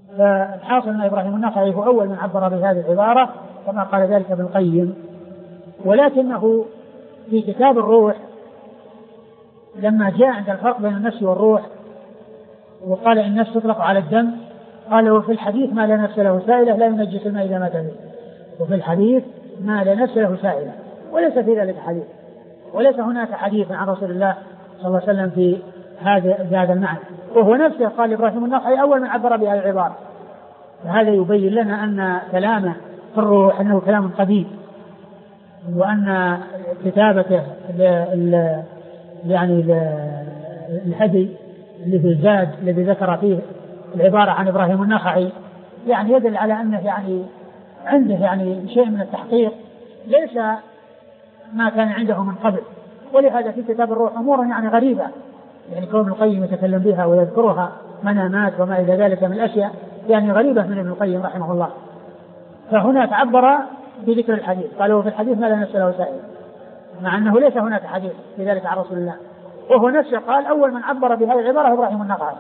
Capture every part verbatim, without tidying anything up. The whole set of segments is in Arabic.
فالحاصل أن إبراهيم النخعي هو أول من عبر بهذه العبارة كما قال ذلك ابن القيم. ولكنه في كتاب الروح لما جاء عند الفرق بين النفس والروح وقال إن النفس تطلق على الدم قال وفي الحديث ما لا نفس له سائلة لا ينجس الماء إذا مات به. وفي الحديث ما لا نفس له سائلة، وليس في ذلك حديث، وليس هناك حديث عن رسول الله صلى الله عليه وسلم في هذا هذا المعنى. وهو نفسه قال إبراهيم النخعي أول من عبر بهذه العبارة. فهذا يبين لنا أن كلامه في الروح أنه كلام قديم، وأن كتابته ل ل يعني الهدي اللي في الزاد الذي ذكر فيه العبارة عن إبراهيم النخعي يعني يدل على أنه يعني عنده يعني شيء من التحقيق ليس ما كان عنده من قبل. ولهذا في كتاب الروح أمور يعني غريبة، يعني كون ابن القيم يتكلم بها ويذكرها منامات وما إلى ذلك من الأشياء يعني غريبة من ابن القيم رحمه الله. فهنا تعبر بذكر الحديث، قالوا في الحديث ما لا نفس له سائل، مع أنه ليس هناك حديث في ذلك عن رسول الله. وهو نفسه قال أول من عبر بهذه العبارة إبراهيم النخعي.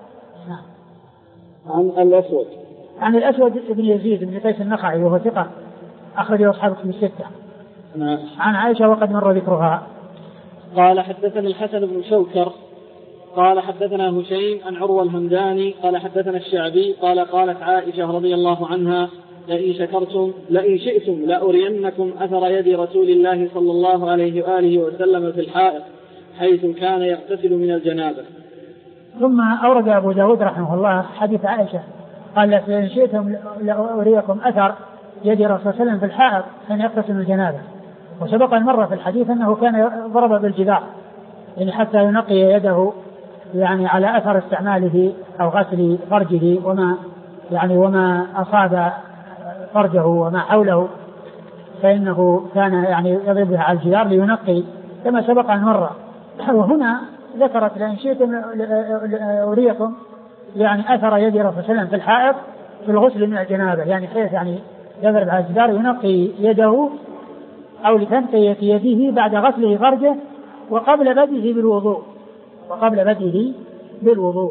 عن الأسود عن الأسود بن يزيد بن قيس النخعي وهو ثقة أخرجه أصحاب الكتب الستة. عن عائشة وقد مر ذكرها. قال حدثنا الحسن بن شوكر قال حدثنا هشيم عن عروة الهمداني قال حدثنا الشعبي قال قالت عائشة رضي الله عنها لئن شكرتم لئن شئتم لأرينكم أثر يد رسول الله صلى الله عليه وآله وسلم في الحائط حيث كان يغتسل من الجنابة. ثم أورد أبو داود رحمه الله حديث عائشة قال لئن شئتم لأريكم أثر يد رسول الله صلى الله عليه وسلم في الحائط كان يغتسل من الجنابة. وسبق المرة في الحديث أنه كان ضرب بالجدار يعني حتى ينقي يده يعني على أثر استعماله أو غسل فرجه وما يعني وما أصاب فرجه وما حوله، فإنه كان يعني يضربها على الجدار لينقي كما سبق المرة. وهنا ذكرت لئن شئتم أريكم يعني أثر يد رسول الله صلى الله عليه وسلم في الحائط في الغسل من الجنابة، يعني كيف يعني يضرب على الجدار ينقي يده أو لتنقية يده بعد غسله فرجه وقبل بدئه بالوضوء وقبل بدئه بالوضوء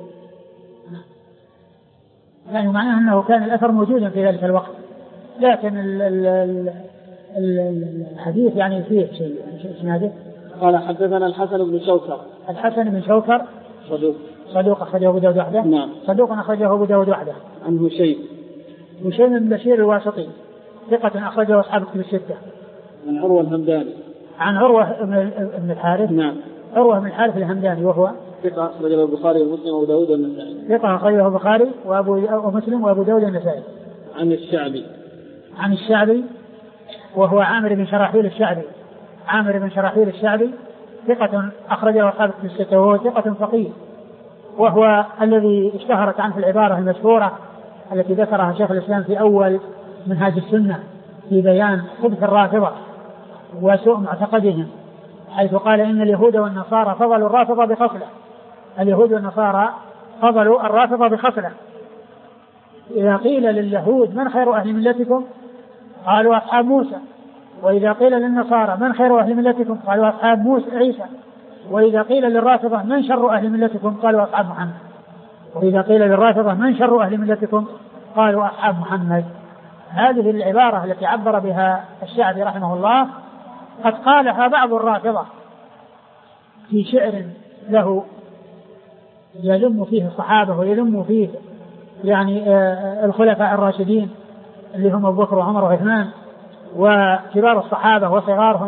يعني معناه أنه كان الأثر موجودا في ذلك الوقت. لكن ال ال ال الحديث يعني فيه شيء اسمه. قال حدثنا الحسن بن شوكر الحسن بن شوكر صدوق صدوق أخرجه أبو داود وحده. نعم. صدوق أخرجه أبو داود وحده. عن هشيم هشيم بن بشير الواسطي ثقة أخرجه أصحاب الكتب الستة. عن عروة الهمداني عن عروة بن الحارث. نعم. عروة بن الحارث الهمداني وهو ثقة أخرجه البخاري ومسلم وأبو داود والنسائي. ثقة أخرجه البخاري وأبو ومسلم وأبو داود والنسائي. عن الشعبي عن الشعبي وهو عامر بن شراحيل الشعبي عامر بن شراحيل الشعبي ثقة أخرجه أصحاب الكتب الستة وهو ثقة فقيه، وهو الذي اشتهرت عنه العبارة المشهورة التي ذكرها شيخ الإسلام في أول منهاج السنة في بيان خبث الرافضة وسوء معتقدهم، حيث قال إن اليهود والنصارى فضلوا الرافضة بخصلة. اليهود والنصارى فضلوا الرافضة بخصلة. إذا قيل لليهود من خير أهل ملتكم قالوا أصحاب موسى، وإذا قيل للنصارى من خير أهل ملتكم قالوا أصحاب موسى عيسى، وإذا قيل للرافضة من شر أهل ملتكم قالوا أصحاب محمد، وإذا قيل للرافضة من شر أهل ملتكم قالوا أصحاب محمد. هذه العبارة التي عبر بها الشعبي رحمه الله قد قالها بعض الرافضة في شعر له يذم فيه الصحابة ويذم فيه يعني الخلفاء الراشدين اللي هم أبو بكر وعمر وعثمان وكبار الصحابة وصغارهم.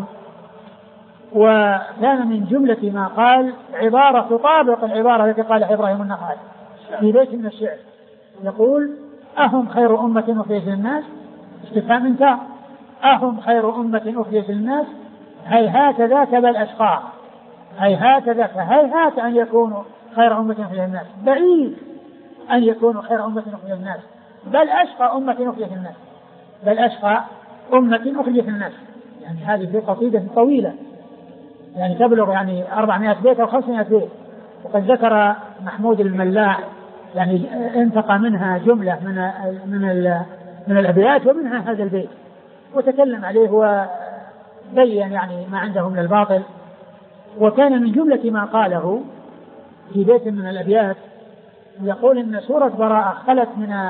وكان من جملة ما قال عبارة تطابق العبارة التي قالها إبراهيم النخعي في بيت من الشعر، يقول أهم خير أمة أخرجت للناس استفهام انتهى أهم خير أمة أخرجت للناس هيهات ذاك بل أشقى هيهات ذاك هيهات أن يكونوا خير أمة أخرجت للناس، بعيد أن يكونوا خير أمة أخرجت للناس، بل أشقى أمة أخرجت للناس بل أشقى أمة أخرجت للناس. يعني هذه في قصيدة طويلة يعني تبلغ يعني أربعمائة بيت أو خمسمائة بيت، وقد ذكر محمود الملاح يعني انتقى منها جملة من من من الأبيات ومنها هذا البيت وتكلم عليه وبين يعني ما عنده من الباطل. وكان من جملة ما قاله في بيت من الأبيات يقول إن سورة براءة خلت من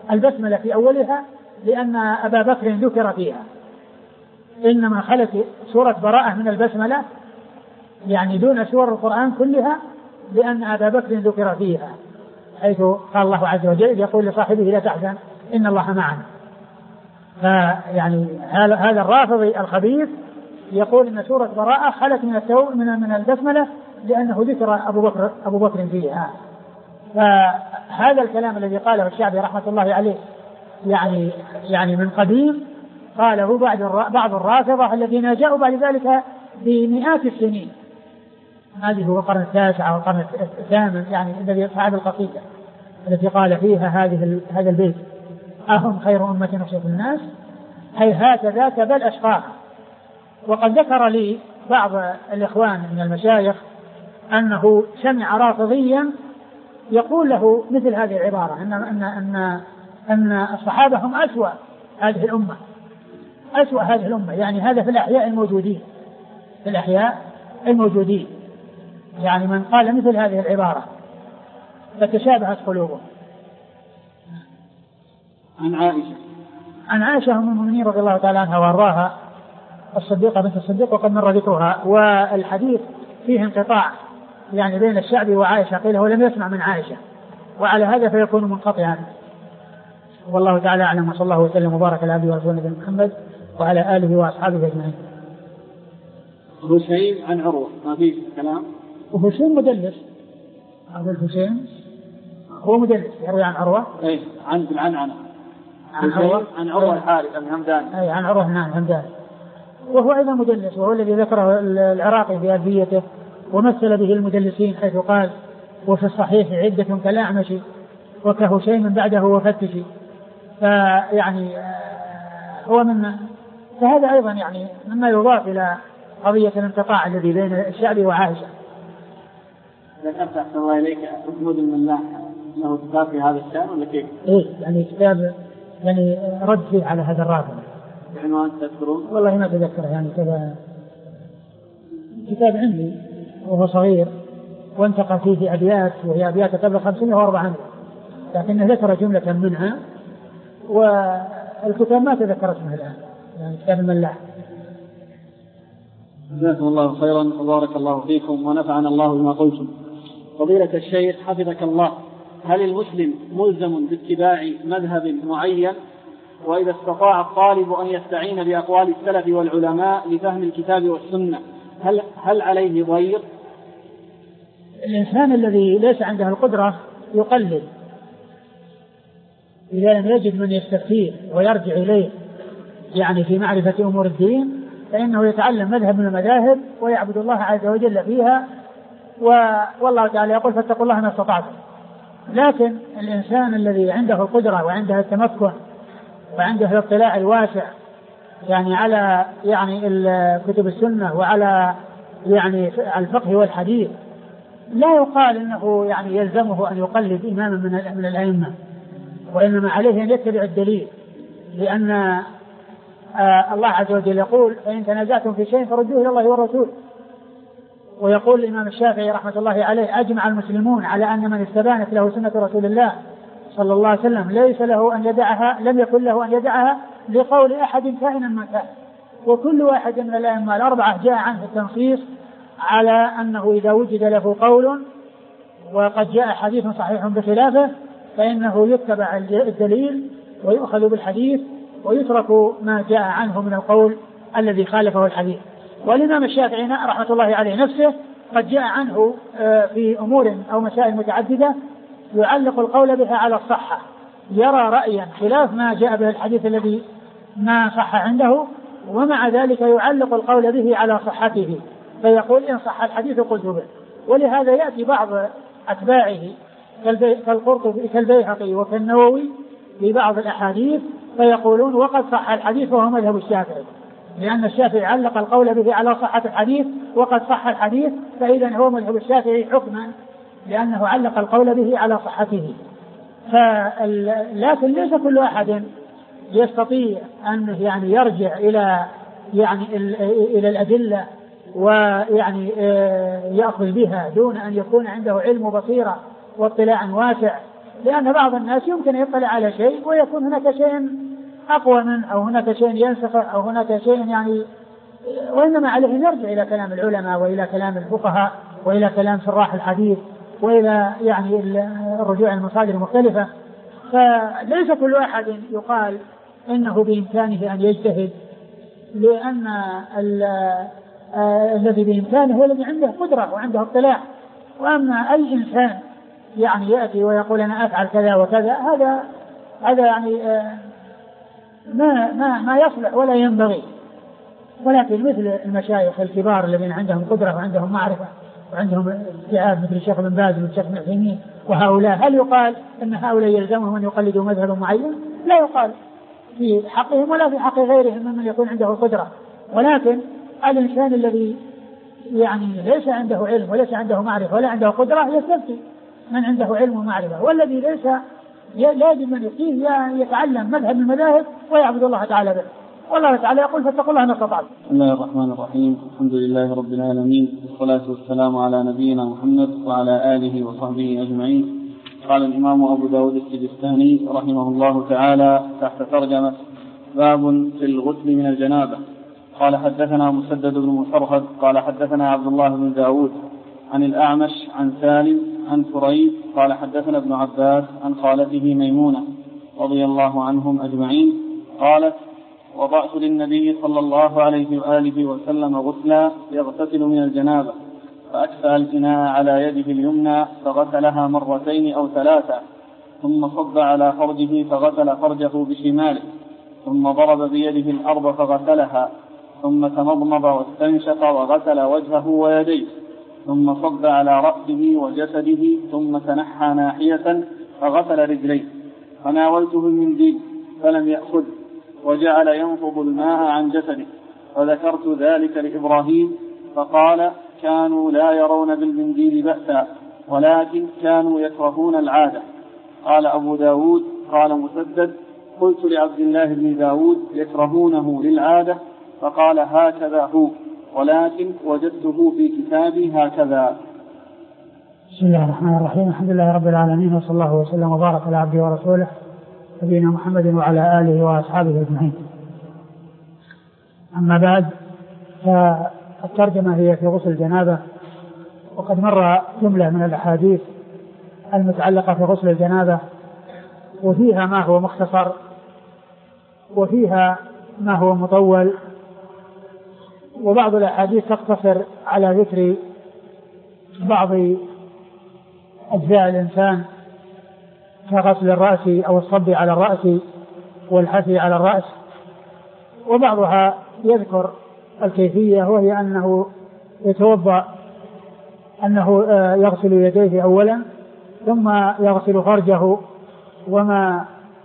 البسملة في أولها لأن أبا بكر ذكر فيها، إنما خلت سورة براءة من البسملة يعني دون سور القرآن كلها لأن أبا بكر ذكر فيها، حيث قال الله عز وجل يقول لصاحبه لا تحزن إن الله معنا. فيعني هذا الرافضي الخبيث يقول إن سورة براءة خلت من من من البسملة لأنه ذكر أبو بكر أبو بكر فيها. فهذا الكلام الذي قاله الشعبي رحمة الله عليه يعني يعني من قديم قاله بعض بعض الرافضة الذين جاءوا بعد ذلك بمئات السنين، هذه هو القرن التاسع أو القرن الثامن يعني الذي صعد القصيدة التي قال فيها هذه هذا البيت أهم خير أمة أخرجت للناس هيهات ذاك بل أشقاها. وقد ذكر لي بعض الإخوان من المشايخ أنه سمع رافضيا يقول له مثل هذه العبارة أن أن أن أن الصحابة هم أسوأ هذه الأمة، أسوأ هذه الأمة، يعني هذا في الأحياء الموجودين في الأحياء الموجودين يعني من قال مثل هذه العبارة فتشابهت قلوبهم. عن عائشة عن عائشة أم المؤمنين رضي الله تعالى عنها وأرضاها الصديقة بنت الصديق وقد مر ذكرها، والحديث فيه انقطاع يعني بين الشعبي وعائشة، قيل هو لم يسمع من عائشة، وعلى هذا فيكون منقطعا. والله تعالى أعلم، وصلى الله وسلم وبارك على عبده ورسوله نبينا محمد وعلى آله وأصحابه أجمعين. هشيم عن عروة ما فيه كلام، وهشيم مدلس، أبو الهشيم هو مدلس يروي عن عروة أي عن عن عن عن عروة عن عروة الحارث الهمداني أي عن عروة نعم الهمداني، وهو أيضا مدلس، وهو الذي ذكره العراقي في ألفيته ومثل به المدلسين حيث قال وفي الصحيح عدة كالأعمش وكهشيم بعده وفتش. فيعني هو من فهذا أيضا يعني مما يضاف إلى قضية الانقطاع الذي بين الشعب وعائشة. ذكرت أحسن الله إليك محمود الملاح له كتاب في هذا الشأن ولا كيف؟ إيه يعني كتاب يعني رد فيه على هذا الرافض. بعنوان تذكرون؟ والله ما أتذكره يعني كذا، كتاب عندي وهو صغير وانتقى فيه أبيات وهي أبيات قبل خمسين وأربعين، لكنه ذكر جملة منها والكتاب ما تذكر اسمه الآن، يعني كتاب الملاح. جزاكم الله خيرا وبارك الله فيكم ونفعنا الله بما قلتم. فضيلة الشيخ حفظك الله، هل المسلم ملزم باتباع مذهب معين؟ وإذا استطاع الطالب أن يستعين بأقوال السلف والعلماء لفهم الكتاب والسنة هل هل عليه ضير؟ الإنسان الذي ليس عنده القدرة يقلد، إذا لم يجد من يستفتيه ويرجع إليه يعني في معرفة أمور الدين فإنه يتعلم مذهب من المذاهب ويعبد الله عز وجل فيها، والله تعالى يقول فاتقوا الله ما استطعتم. لكن الإنسان الذي عنده القدرة وعنده التمكن وعنده الاطلاع الواسع يعني على يعني كتب السنة وعلى يعني الفقه والحديث لا يقال إنه يعني يلزمه أن يقلد إماما من من الأئمة، وإنما عليه أن يتبع الدليل، لأن آه الله عز وجل يقول فإن تنازعتم في شيء فردوه إلى الله والرسول. ويقول الإمام الشافعي رحمة الله عليه أجمع المسلمون على أن من استبانت له سنة رسول الله صلى الله عليه وسلم ليس له أن يدعها لم يكن له أن يدعها لقول أحد كائنا من كان. وكل واحد من الأئمة الأربعة جاء عنه التنصيص على أنه إذا وجد له قول وقد جاء حديث صحيح بخلافه فإنه يتبع الدليل ويؤخذ بالحديث ويترك ما جاء عنه من القول الذي خالفه الحديث. والإمام الشافعي رحمة الله عليه نفسه قد جاء عنه في أمور أو مسائل متعددة يعلق القول بها على الصحة، يرى رأيا خلاف ما جاء به الحديث الذي ما صح عنده، ومع ذلك يعلق القول به على صحته فيقول إن صح الحديث قلت به. ولهذا يأتي بعض أتباعه كالقرطبي كالبيهقي وكالنووي ببعض الأحاديث فيقولون وقد صح الحديث وهو مذهب الشافعي، لأن الشافعي علق القول به على صحة الحديث وقد صح الحديث، فإذا هو مذهب الشافعي حكما لأنه علق القول به على صحته. لكن ليس كل أحد يستطيع أن يعني يرجع إلى يعني إلى الأدلة ويعني يأخذ بها دون أن يكون عنده علم وبصيرة واطلاع واسع لأن بعض الناس يمكن يطلع على شيء ويكون هناك شيء أقوى منه أو هناك شيء ينسخه أو هناك شيء يعني، وإنما عليه أن يرجع إلى كلام العلماء وإلى كلام الفقهاء وإلى كلام شراح الحديث وإلى يعني الرجوع المصادر المختلفة. فليس كل أحد يقال إنه بإمكانه أن يجتهد، لأن الذي بإمكانه هو الذي عنده قدرة وعنده اطلاع. وأما أي إنسان يعني يأتي ويقول أنا أفعل كذا وكذا، هذا هذا يعني ما ما ما يصلح ولا ينبغي. ولكن مثل المشايخ الكبار الذين عندهم قدرة وعندهم معرفة وعندهم استيعاب مثل الشيخ بن باز والشيخ بن عثيمين وهؤلاء، هل يقال أن هؤلاء يلزمهم أن يقلدوا مذهب معين؟ لا يقال في حقهم ولا في حق غيرهم ممن يكون عنده قدرة. ولكن الإنسان الذي يعني ليس عنده علم وليس عنده معرفة ولا عنده قدرة يستفتي من عنده علم ومعرفة، والذي ليس لازم أن يقيه يتعلم مذهب من المذاهب ويعبد الله تعالى به. والله تعالى يقول فاتقوا الله ما استطعتم. بسم الله الرحمن الرحيم، الحمد لله رب العالمين، والصلاة والسلام على نبينا محمد وعلى آله وصحبه أجمعين. قال الإمام أبو داود السجستاني رحمه الله تعالى تحت ترجمة باب في الغسل من الجنابة. قال حدثنا مسدد بن مسرهد قال حدثنا عبد الله بن داود عن الأعمش عن سالم عن فريد قال حدثنا ابن عباس عن خالته ميمونة رضي الله عنهم أجمعين قالت وضعت للنبي صلى الله عليه وآله وسلم غسلا يغتسل من الجنابة، فأكفأ الإناء على يده اليمنى فغسلها مرتين أو ثلاثة، ثم صب على فرجه فغسل فرجه بشماله، ثم ضرب بيده الأرض فغسلها، ثم تمضمض واستنشق وغسل وجهه ويديه، ثم صب على رأسه وجسده، ثم تنحى ناحية فغسل رجليه، فناولته المنديل فلم يأخذ وجعل ينفض الماء عن جسده، فذكرت ذلك لإبراهيم فقال كانوا لا يرون بالمنديل بأسا ولكن كانوا يكرهون العادة. قال أبو داود قال مسدد قلت لعبد الله بن داود يكرهونه للعادة، فقال هكذا هو، ولكن وجدته في كتابي هكذا. بسم الله الرحمن الرحيم، الحمد لله رب العالمين، وصلى الله وسلم وبارك على عبده ورسوله نبينا محمد وعلى آله وأصحابه أجمعين. أما بعد، فالترجمة هي في غسل الجنابة، وقد مر جملة من الأحاديث المتعلقة في غسل الجنابة، وفيها ما هو مختصر وفيها ما هو مطول، وبعض الأحاديث تقتصر على ذكر بعض أجزاء الإنسان كغسل الرأس أو الصب على الرأس والحثي على الرأس، وبعضها يذكر الكيفية، وهي أنه يتوضأ أنه يغسل يديه أولا ثم يغسل فرجه وما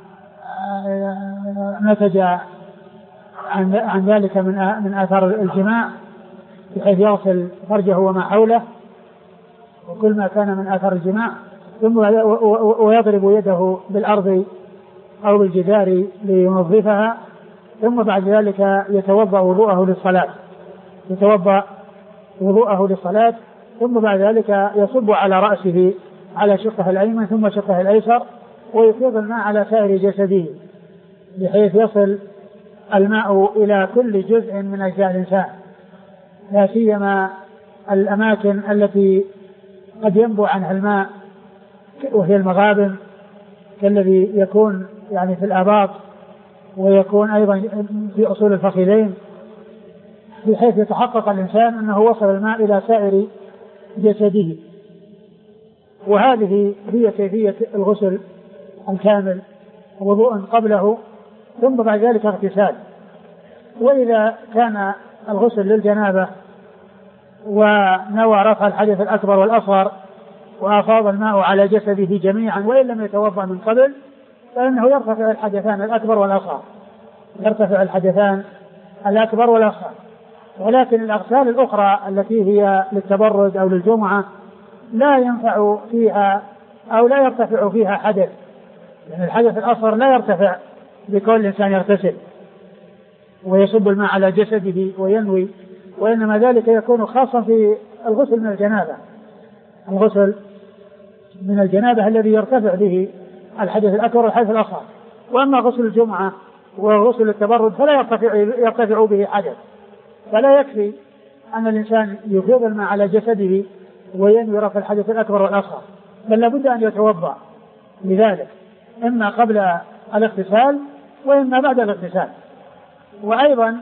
نتج عن ذلك من آثار الجماع، بحيث يغسل فرجه وما حوله وكل ما كان من آثار الجماع، ثم ويضرب يده بالأرض أو بالجدار لينظفها، ثم بعد ذلك يتوضأ وضوءه للصلاة يتوضأ وضوءه للصلاة ثم بعد ذلك يصب على رأسه على شقه الأيمن ثم شقه الأيسر، ويفيض الماء على سائر جسده بحيث يصل الماء إلى كل جزء من أجزاء الإنسان، لا سيما الأماكن التي قد ينبع عنها الماء وهي المغابن، كالذي يكون يعني في الآباط ويكون أيضا في أصول الفخذين، بحيث يتحقق الإنسان أنه وصل الماء إلى سائر جسده. وهذه هي كيفية الغسل الكامل، وضوء قبله ثم بعد ذلك اغتسال. وإذا كان الغسل للجنابة ونوى رفع الحدث الأكبر والأصغر وأفاض الماء على جسده جميعا وإن لم يتوضأ من قبل، فإنه يرتفع الحدثان الأكبر والأصغر يرتفع الحدثان الأكبر والأصغر. ولكن الأغسال الأخرى التي هي للتبرد أو للجمعة لا ينفع فيها أو لا يرتفع فيها حدث، يعني الحدث الأصغر لا يرتفع بكل الإنسان يغتسل ويصب الماء على جسده وينوي، وإنما ذلك يكون خاصا في الغسل من الجنابة الغسل من الجنابة الذي يرتفع به الحدث الأكبر والحدث الأصغر. وأما غسل الجمعة وغسل التبرد فلا يرتفع, يرتفع به حدث، فلا يكفي أن الإنسان يفيض الماء على جسده وينوي رفع الحدث الأكبر والأصغر، بل لابد أن يتوضأ لذلك إما قبل الاغتسال وإما بعد الاغتسال. وأيضا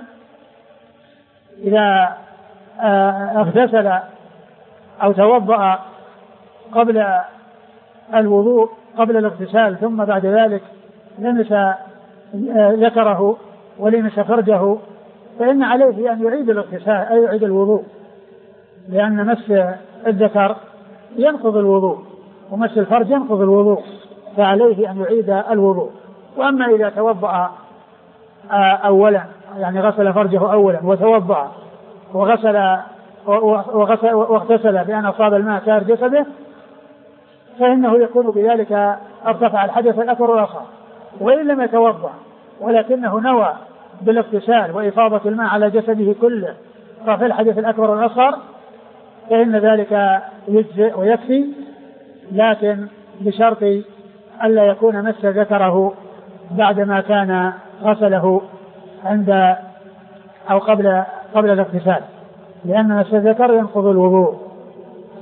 إذا اغتسل أو توضأ قبل الوضوء قبل الاغتسال ثم بعد ذلك لمس ذكره ولمس فرجه فإن عليه أن يعيد الاغتسال أي يعيد الوضوء، لأن مس الذكر ينقض الوضوء ومس الفرج ينقض الوضوء، فعليه أن يعيد الوضوء. وأما إذا توضأ أولا يعني غسل فرجه أولا وتوضأ وغسل وغسل واغتسل بأن أصاب الماء سائر جسده فإنه يكون بذلك ارتفع الحدث الأكبر والأصغر. وإن لم يتوضأ ولكنه نوى بالاغتسال وإفاضة الماء على جسده كله رفع الحدث الأكبر والأصغر فإن ذلك يجزئ ويكفي، لكن بشرط ألا يكون مس ذكره بعدما كان غسله عند أو قبل قبل الاغتسال، لأن مس الذكر ينقض الوضوء. ف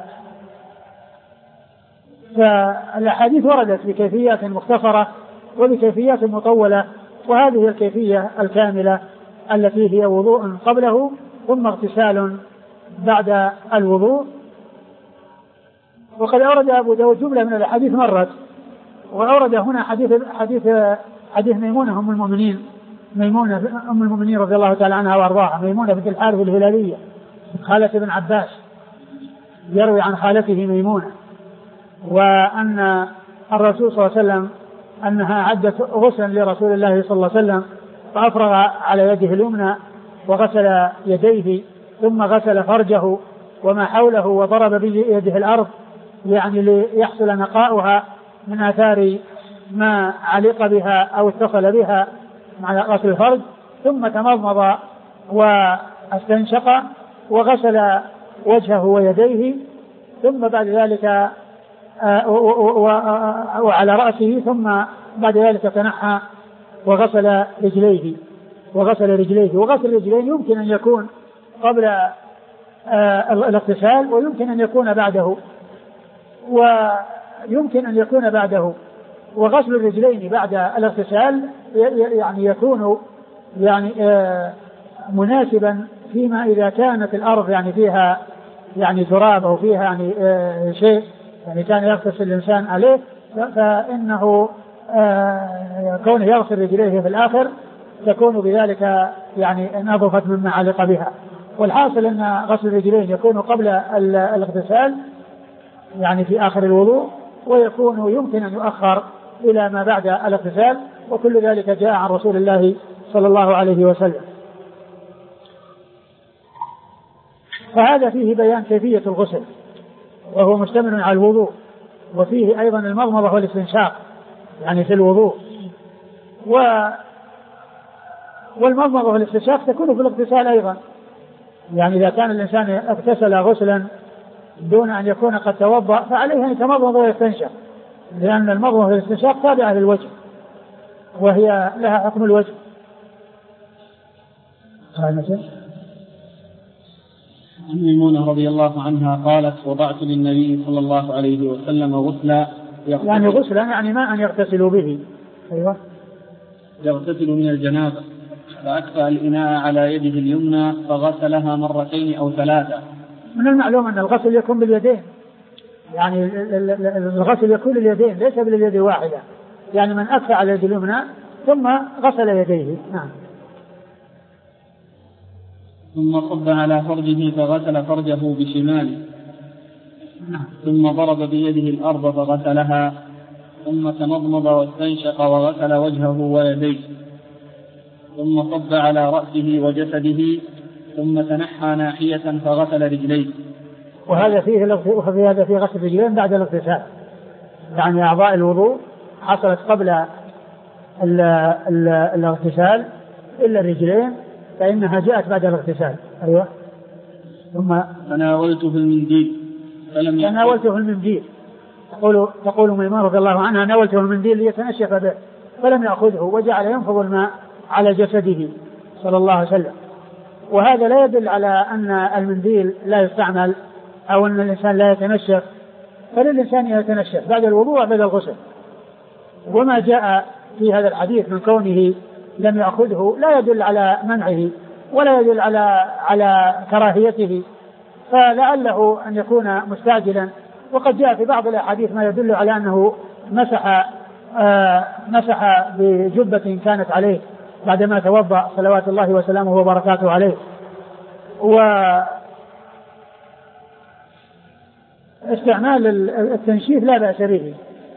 فالأحاديث وردت بكيفيات مختصرة وبكيفيات مطولة، وهذه الكيفية الكاملة التي هي وضوء قبله ثم اغتسال بعد الوضوء. وقد أورد أبو داود جملة من الأحاديث مرت، وأورد هنا حديث حديث حديث ميمونة أم المؤمنين ميمونة أم المؤمنين رضي الله تعالى عنها وأرضاها، ميمونة بنت الحارث الهلالية خالة ابن عباس، يروي عن خالته ميمونة، وأن الرسول صلى الله عليه وسلم أنها عدت غسلا لرسول الله صلى الله عليه وسلم فأفرغ على يده اليمنى وغسل يديه ثم غسل فرجه وما حوله وضرب بيده الأرض يعني ليحصل نقاؤها من آثار ما علق بها أو اتصل بها مع غسل الفرج، ثم تمضمض واستنشق وغسل وجهه ويديه، ثم بعد ذلك وعلى رأسه، ثم بعد ذلك تنحى وغسل رجليه وغسل رجليه وغسل الرجلين يمكن أن يكون قبل الاغتسال ويمكن أن يكون بعده ويمكن أن يكون بعده وغسل الرجلين بعد الاغتسال يعني يكون يعني مناسبا فيما إذا كانت الأرض يعني فيها يعني تراب أو فيها يعني شيء يعني كان يغتسل الإنسان عليه، فإنه كونه يغسل رجليه في الآخر تكون بذلك يعني نظفت مما علق بها. والحاصل أن غسل الرجلين يكون قبل الاغتسال يعني في آخر الوضوء، ويكون يمكن أن يؤخر إلى ما بعد الاغتسال، وكل ذلك جاء عن رسول الله صلى الله عليه وسلم. فهذا فيه بيان كيفية الغسل وهو مشتمل على الوضوء، وفيه أيضا المضمضة والاستنشاق يعني في الوضوء، و والمضمضة والاستنشاق تكون في الاغتسال أيضا، يعني إذا كان الإنسان اغتسل غسلا دون أن يكون قد توضأ فعليه أن يتمضمض ويستنشق، لأن المضمضة والاستنشاق تابعة للوجه وهي لها حكم الوجه. عن ميمونة رضي الله عنها قالت: وضعت للنبي صلى الله عليه وسلم غسلا يعني غسلا يعني ما أن يغتسلوا به. أيوة يغتسل من الجنابة، فأكفأ الإناء على يده اليمنى فغسلها مرتين أو ثلاثة. من المعلوم أن الغسل يكون باليدين، يعني الغسل يكون باليدين ليس باليد واحدة، يعني من أكفأ على يد اليمنى ثم غسل يديه. نعم. ثم صب على فرجه فغسل فرجه بشماله، ثم ضرب بيده الأرض فغسلها، ثم تمضمض واستنشق وغسل وجهه ويديه، ثم صب على رأسه وجسده، ثم تنحى ناحية فغسل رجليه. وهذا فيه وفي هذا فيه غسل الرجلين بعد الاغتسال، يعني أعضاء الوضوء حصلت قبل الاغتسال إلا الرجلين فإنها جاءت بعد الاغتسال. أيوة. ثم تناولته في المنديل فلم تناولته في المنديل تقول تقول ميمونة رضي الله عنها: ناولته المنديل ليتنشف به فلم يأخذه وجعل ينفض الماء على جسده صلى الله عليه وسلم. وهذا لا يدل على أن المنديل لا يستعمل أو أن الإنسان لا يتنشف، فللإنسان يتنشف بعد الوضوء بعد الغسل. وما جاء في هذا الحديث من كونه لم يأخذه لا يدل على منعه ولا يدل على على كراهيته، فلعله أن يكون مستعجلا. وقد جاء في بعض الأحاديث ما يدل على أنه مسح آه مسح بجبة كانت عليه بعدما توضأ صلوات الله وسلامه وبركاته عليه. واستعمال التنشيف لا بأس به،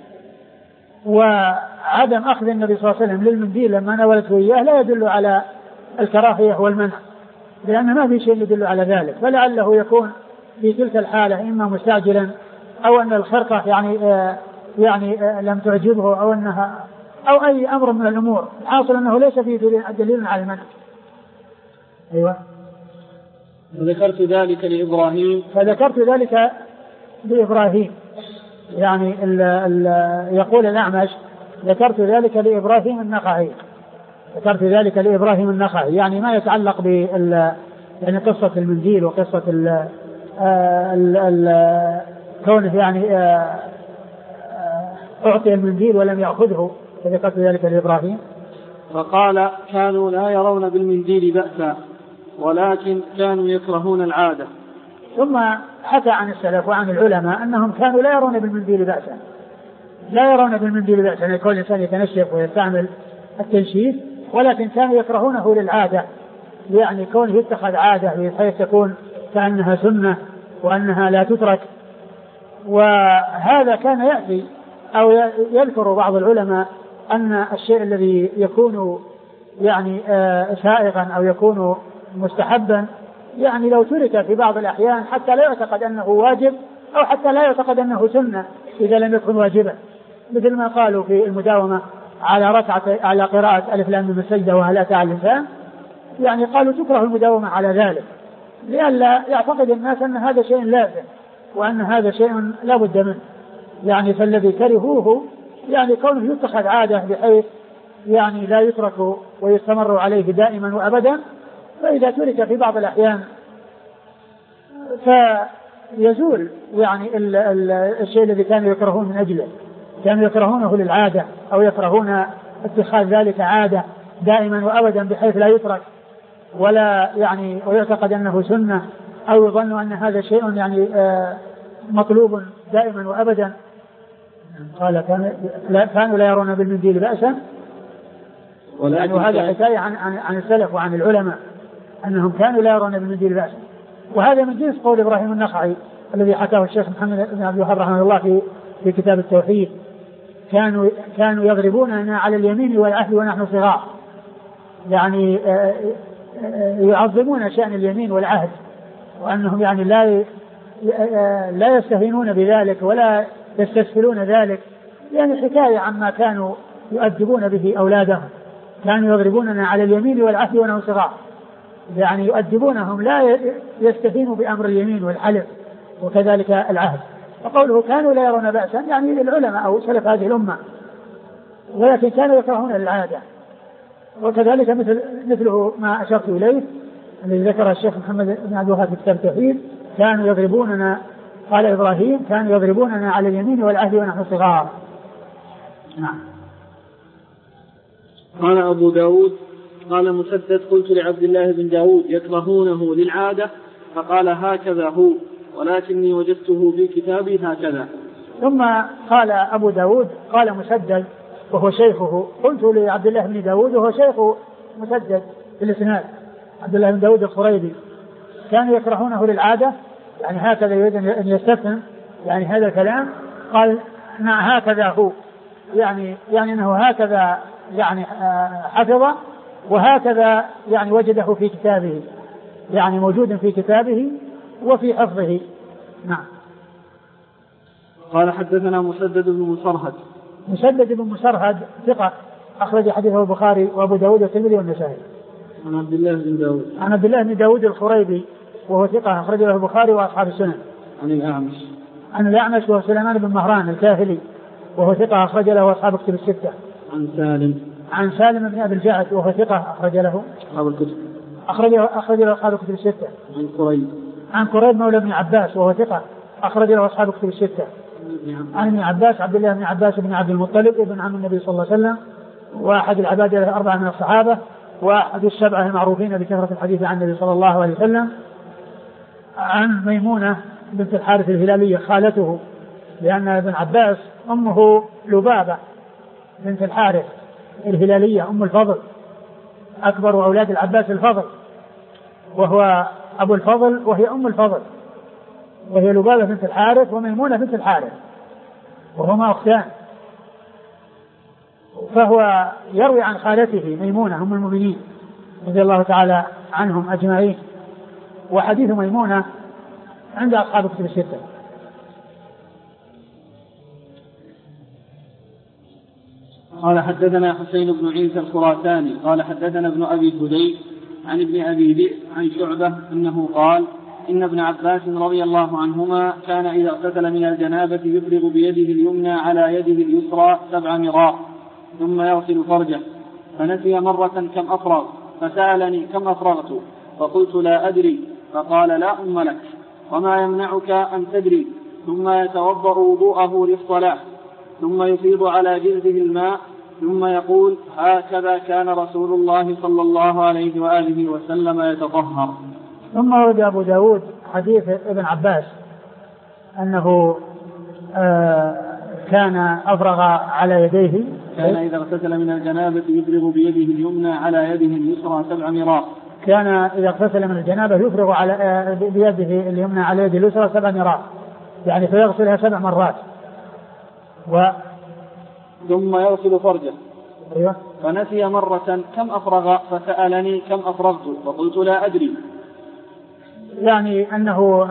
وعدم أخذ النبي صلى الله عليه وسلم للمنديل لما ناولته إياه لا يدل على الكراهية والمنع، لأن ما في شيء يدل على ذلك. فلعله يكون في تلك الحالة إما مستعجلا أو أن الخرقة يعني آه يعني آه لم تعجبه أو أنها أو أي أمر من الأمور، حاصل أنه ليس فيه دليل على المنع. أيوة. فذكرت ذلك لإبراهيم فذكرت ذلك لإبراهيم يعني ال ال يقول الأعمش: ذكرت ذلك لإبراهيم النخعي. ذكرت ذلك لإبراهيم النخعي يعني ما يتعلق بال يعني قصة المنديل وقصة ال ال ال كونه يعني أعطي المنديل ولم يأخذه، فذكرت ذلك لإبراهيم. فقال: كانوا لا يرون بالمنديل بأسا ولكن كانوا يكرهون العادة. ثم حكى عن السلف وعن العلماء أنهم كانوا لا يرون بالمنديل بأسا، لا يرون بالمنديل بأسا أن يكون الإنسان يتنشف ويستعمل التنشيف، ولكن كانوا يكرهونه للعادة، يعني كونه يتخذ عادة بحيث تكون كأنها سنة وأنها لا تترك. وهذا كان يأتي أو يذكر بعض العلماء أن الشيء الذي يكون يعني سائغا أو يكون مستحبا يعني لو ترك في بعض الأحيان حتى لا يعتقد أنه واجب أو حتى لا يعتقد أنه سنة إذا لم يكن واجبا، مثل ما قالوا في المداومة على ركعة على قراءة ألف لام ميم السجدة وهل أتى على الإنسان، يعني قالوا تكره المداومة على ذلك لئلا يعتقد الناس أن هذا شيء لازم وأن هذا شيء لا بد منه. يعني فالذي كرهوه يعني كونه يتخذ عادة بحيث يعني لا يترك ويستمر عليه دائما وأبدا، فإذا ترك في بعض الأحيان فيزول يعني ال ال الشيء الذي كانوا يكرهون من أجله، كانوا يكرهونه للعادة أو يكرهون اتخاذ ذلك عادة دائما وأبدا بحيث لا يترك ولا يعني ويعتقد أنه سنة أو يظن أن هذا شيء يعني آه مطلوب دائما وأبدا. قال كانوا لا يرون بالمنديل بأسا، يعني وهذا حكاية عن, عن, عن السلف وعن العلماء أنهم كانوا لا يرون بالمنديل بأسا. وهذا من جنس قول إبراهيم النخعي الذي حكاه الشيخ محمد بن عبد الوهاب رحمه الله في, في كتاب التوحيد: كانوا كانوا يضربوننا على اليمين والعهد ونحن صغار، يعني يعظمون شأن اليمين والعهد وأنهم يعني لا لا يستهينون بذلك ولا يستسهلون ذلك، يعني حكاية عما كانوا يؤدبون به أولادهم. كانوا يضربوننا على اليمين والعهد ونحن صغار، يعني يؤدبونهم لا يستهينوا بأمر اليمين والحلف وكذلك العهد. وقوله كانوا لا يرون بأسا يعني العلماء أو سلف هذه الأمة، ولكن كانوا يكرهون العادة. وكذلك مثل مثله ما أشرت إليه الذي ذكر الشيخ محمد بن عبد الوهاب في كتاب التوحيد: كانوا يضربوننا، قال إبراهيم: كانوا يضربوننا على اليمين والعهد ونحن صغار. نعم. قال أبو داود: قال مسدد: قلت لعبد الله بن داود: يكرهونه للعادة؟ فقال: هكذا هو، ولكني وجدته في كتابي هكذا. ثم قال أبو داود: قال مسدد وهو شيخه: قلت لعبد الله بن داود وهو شيخ مسدد في الإسناد عبد الله بن داود الخريبي: كانوا يكرهونه للعادة، يعني هكذا يريد أن يستفهم يعني هذا الكلام. قال: هكذا هو، يعني يعني أنه هكذا يعني حفظ وهكذا يعني وجده في كتابه، يعني موجود في كتابه وفي حفظه. نعم. قال: حدثنا مسدد بن مسرهد. مسدد بن مسرهد ثقة أخرج حديثه البخاري وأبو داود والترمذي والنسائي. عن عبد الله بن داود. عن عبد الله بن داود الخريبي وهو ثقة أخرج له البخاري وأصحاب السنن. عن الأعمش. عن الأعمش وهو سليمان بن مهران الكاهلي وهو ثقة أخرج له أصحاب الكتب الستة. عن سالم عن سالم بن أبي الجعد وهو ثقة أخرج له أصحاب الكتب أخرج أخرج له أصحاب الكتب الستة. عن قريب عن قريب مولى ابن عباس وهو ثقة أخرج له أصحاب الكتب الستة. عن ابن عباس عبد الله بن عباس بن عبد المطلب ابن عم النبي صلى الله عليه وسلم وأحد العباد الأربعة من الصحابة وأحد السبعة المعروفين بكثرة الحديث عن النبي صلى الله عليه وسلم. عن ميمونة بنت الحارث الهلالية خالته، لأن ابن عباس أمه لبابة بنت الحارث الهلالية أم الفضل أكبر أولاد العباس الفضل، وهو أبو الفضل وهي أم الفضل، وهي لبابة بنت الحارث وميمونة بنت الحارث وهما أختان. فهو يروي عن خالته ميمونة أم المؤمنين رضي الله تعالى عنهم أجمعين، وحديث ميمونة عند أصحاب الكتب الستة. قال حدثنا حسين بن عيسى الخراساني قال حدثنا ابن أبي فديك عن ابن أبي ذئب عن شعبة أنه قال إن ابن عباس رضي الله عنهما كان إذا اغتسل من الجنابة يفرغ بيده اليمنى على يده اليسرى سبع مرار ثم يغسل فرجه، فنسي مرة كم أفرغ فسألني كم أفرغت فقلت لا أدري، فقال لا أم لك وما يمنعك أن تدري، ثم يتوضأ وضوءه للصلاة ثم يفيض على جلده الماء ثم يقول هكذا كان رسول الله صلى الله عليه وآله وسلم يتطهر. ثم ورد أبو داود حديث ابن عباس أنه آه كان أفرغ على يديه، كان إذا اغتسل من الجنابة يفرغ بيده اليمنى على يده اليسرى سبع مرار كان إذا اغتسل من الجنابة يفرغ على آه بيده اليمنى على يده اليسرى سبع مرار، يعني فيغسلها سبع مرات. و ثم يغسل فرجه. أيوة. فنسي مرة كم أفرغ فسألني كم أفرغت فقلت لا أدري، يعني أنه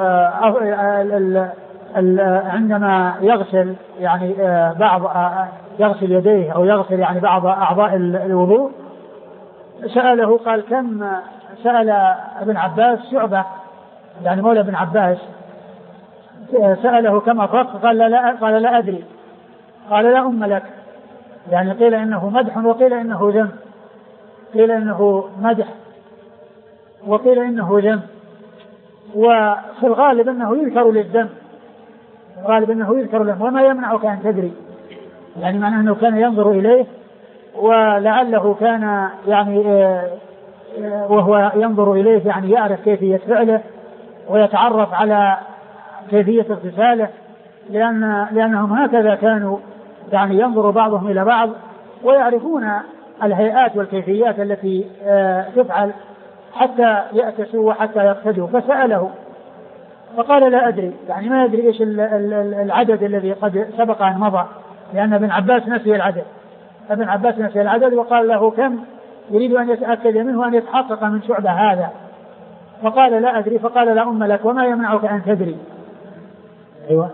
عندما يغسل يعني بعض يغسل يديه أو يغسل يعني بعض أعضاء الوضوء سأله قال كم، سأل ابن عباس شعبة يعني مولى ابن عباس سأله كم أفرغت قال لا قال لا أدري، قال لا أم لك، يعني قيل إنه مدح وقيل إنه ذم، قيل إنه مدح وقيل إنه ذم، وفي الغالب أنه يذكر للذم، الغالب أنه يذكر له وما يمنعك أن تدري، يعني معناه أنه كان ينظر إليه ولعله كان يعني وهو ينظر إليه يعني يعرف كيفية فعله ويتعرف على كيفية اغتساله، لأن لأنهم هكذا كانوا يعني ينظر بعضهم إلى بعض ويعرفون الهيئات والكيفيات التي تفعل حتى يأتسوا وحتى يقتدوا. فسأله فقال لا أدري، يعني ما يدري إيش العدد الذي قد سبق أن مضى، لأن ابن عباس نسي العدد، ابن عباس نسي العدد وقال له كم، يريد أن يتأكد منه وأن يتحقق من شعبة هذا، فقال لا أدري، فقال لا أم لك وما يمنعك أن تدري. أيوة.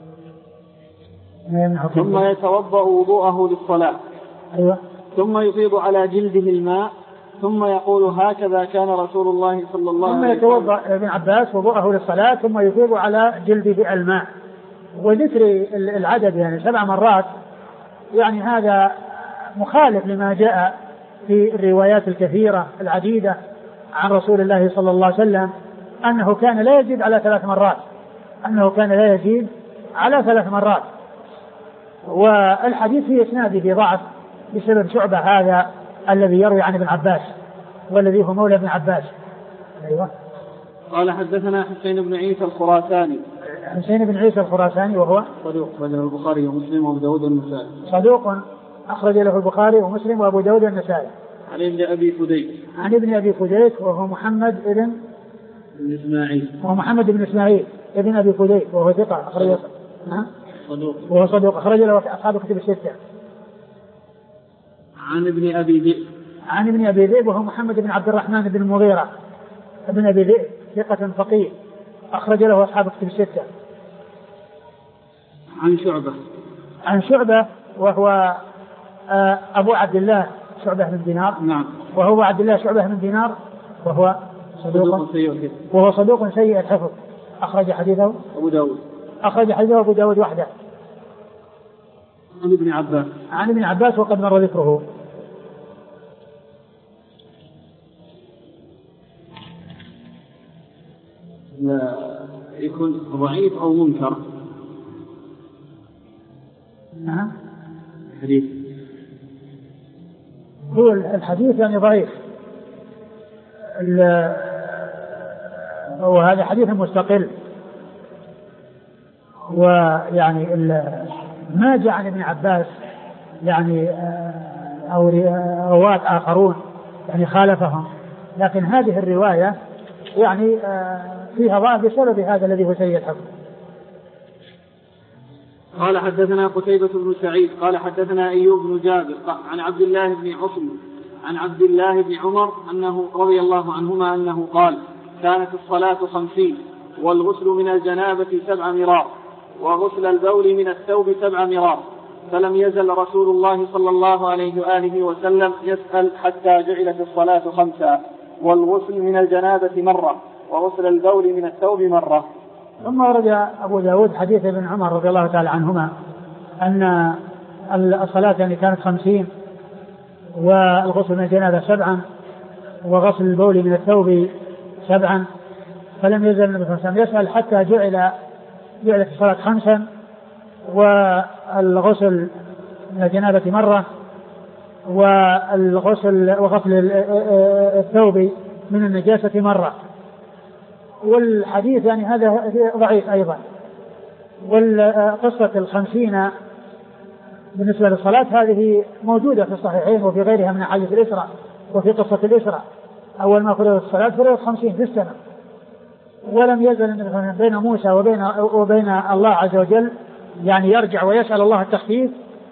ثم يتوضأ وضوءه للصلاة. أيوة. ثم يفيض على جلده الماء ثم يقول هكذا كان رسول الله صلى الله عليه وسلم. ثم يتوضأ ابن عباس وضوءه للصلاة ثم يفيض على جلده الماء، وذكر العدد يعني سبع مرات يعني هذا مخالف لما جاء في الروايات الكثيرة العديدة عن رسول الله صلى الله عليه وسلم أنه كان لا يزيد على ثلاث مرات، أنه كان لا يزيد على ثلاث مرات. والحديث في إسناده في ضعف بسبب شعبة هذا الذي يروي عن ابن عباس والذي هو مولى ابن عباس. أيوة. قال حدثنا حسين بن عيسى الخراساني. حسين بن عيسى الخراساني وهو صدوق أخرج له البخاري ومسلم وأبو داود والنسائي. صدوق أخرج له البخاري ومسلم وأبو داود والنسائي. عن ابن أبي فديك. عن ابن أبي فديك وهو محمد ابن بن إسماعيل. وهو محمد بن إسماعيل ابن أبي فديك وهو ثقة أخرج له. صدوق. وهو صدوق أخرج له أصحاب كتب الستة. عن ابن أبي ذئب. عن ابن أبي ذئب وهو محمد بن عبد الرحمن بن المغيرة ابن أبي ذئب ثقة فقيه أخرج له أصحاب كتب الستة. عن شعبة. عن شعبة وهو أبو عبد الله شعبة بن دينار. نعم. وهو عبد الله شعبة بن دينار وهو صدوق سيء وهو صدوق سيء الحفظ أخرج حديثه أبو داود أخرج حديثه أبو داود وحده. عن ابن عباس عن ابن عباس وقد مر ذكره. يكون ضعيف أو منكر نعم حديث هو الحديث يعني ضعيف، وهذا حديث مستقل، ويعني ما جاء عن ابن عباس يعني أو رواة آخرون يعني خالفهم، لكن هذه الرواية يعني فيها ضعف بسبب هذا الذي هو سيء الحفظ. قال حدثنا قتيبة بن سعيد قال حدثنا أيوب بن جابر عن عبد الله بن عصم عن عبد الله بن عمر أنه رضي الله عنهما أنه قال كانت الصلاة خمسين والغسل من الجنابة سبع مرار وغسل البول من الثوب سبع مرار، فلم يزل رسول الله صلى الله عليه وآله وسلم يسأل حتى جعلت الصلاة خمسة، والغسل من الجنابة مرة وغسل البول من الثوب مرة. ثم ورد أبو داود حديث ابن عمر رضي الله تعالى عنهما أن الصلاة يعني كانت خمسين والغسل من الجنابة سبعا وغسل البول من الثوب سبعا، فلم يزل النبي صلى الله عليه وسلم يسأل حتى جعل جعلت الصلاة خمسا والغسل من الجنابة مرة والغسل وغسل الثوب من النجاسة مرة. والحديث يعني هذا ضعيف أيضا. والقصة الخمسين بالنسبة للصلاة هذه موجودة في الصحيحين وفي غيرها من حديث الإسراء وفي قصة الإسراء، أول ما فرضت الصلاة فرضت خمسين في السنة، ولم يزل بين موسى وبين وبين الله عز وجل يعني يرجع ويسأل الله التخفيف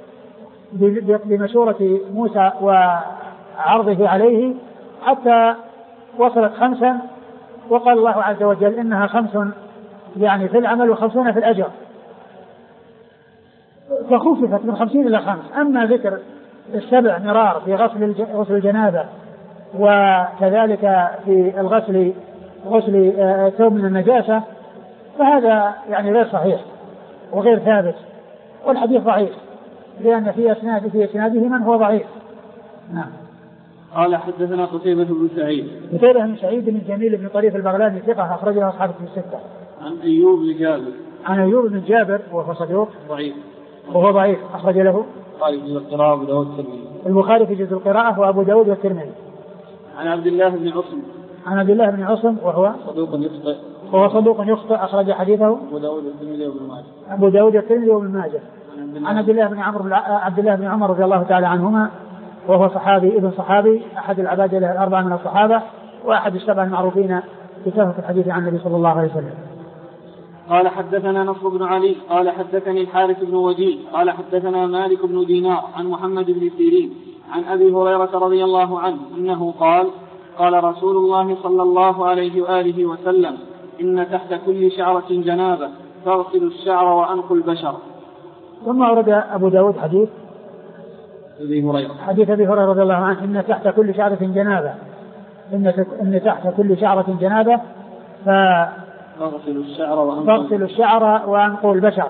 بمشورة موسى وعرضه عليه حتى وصلت خمسا، وقال الله عز وجل إنها خمس يعني في العمل وخمسون في الأجر، فخففت من خمسين إلى خمس. أما ذكر السبع مرار في غسل غسل الجنابة وكذلك في الغسل غسل ثوب من النجاسة فهذا يعني غير صحيح وغير ثابت، والحديث ضعيف لأن في أسناده في أسناده من هو ضعيف. نعم. قال حدثنا قتيبة بن سعيد قتيبة بن سعيد بن جميل بن طريف البغلاني ثقة أخرج له أصحاب في الستة. عن أيوب بن جابر عن أيوب بن جابر وهو صدوق ضعيف وهو ضعيف أخرج له البخاري في القراءة وأبو داود والترمذي البخاري في جزء القراءة وأبو داود والترمذي. عن عبد الله بن عصم عن عبد الله بن عصم وهو صدوق يخطئ وهو صدوق يخطئ أخرج حديثه أبو داود والترمذي وابن ماجه أبو داود والترمذي وابن ماجه. عن عبد الله بن عمرو عبد الله بن عمر رضي الله تعالى عنهما وهو صحابي ابن صحابي أحد العباد الأربعة من الصحابة وأحد السبع المعروفين بكثرة الحديث عن النبي صلى الله عليه وسلم. قال حدثنا نصر بن علي قال حدثني الحارث بن وجيه قال حدثنا مالك بن دينار عن محمد بن سيرين عن أبي هريرة رضي الله عنه أنه قال قال رسول الله صلى الله عليه وآله وسلم إن تحت كل شعرة جنابة فاغسل الشعر وأنقوا البشر. ثم أورد أبو داود حديث أبي هريرة حديث أبي هريرة رضي الله عنه إن تحت كل شعرة جنابة إن إن تحت كل شعرة جنابة ف فاغسل الشعر فاغسل الشعر وأنقوا البشر.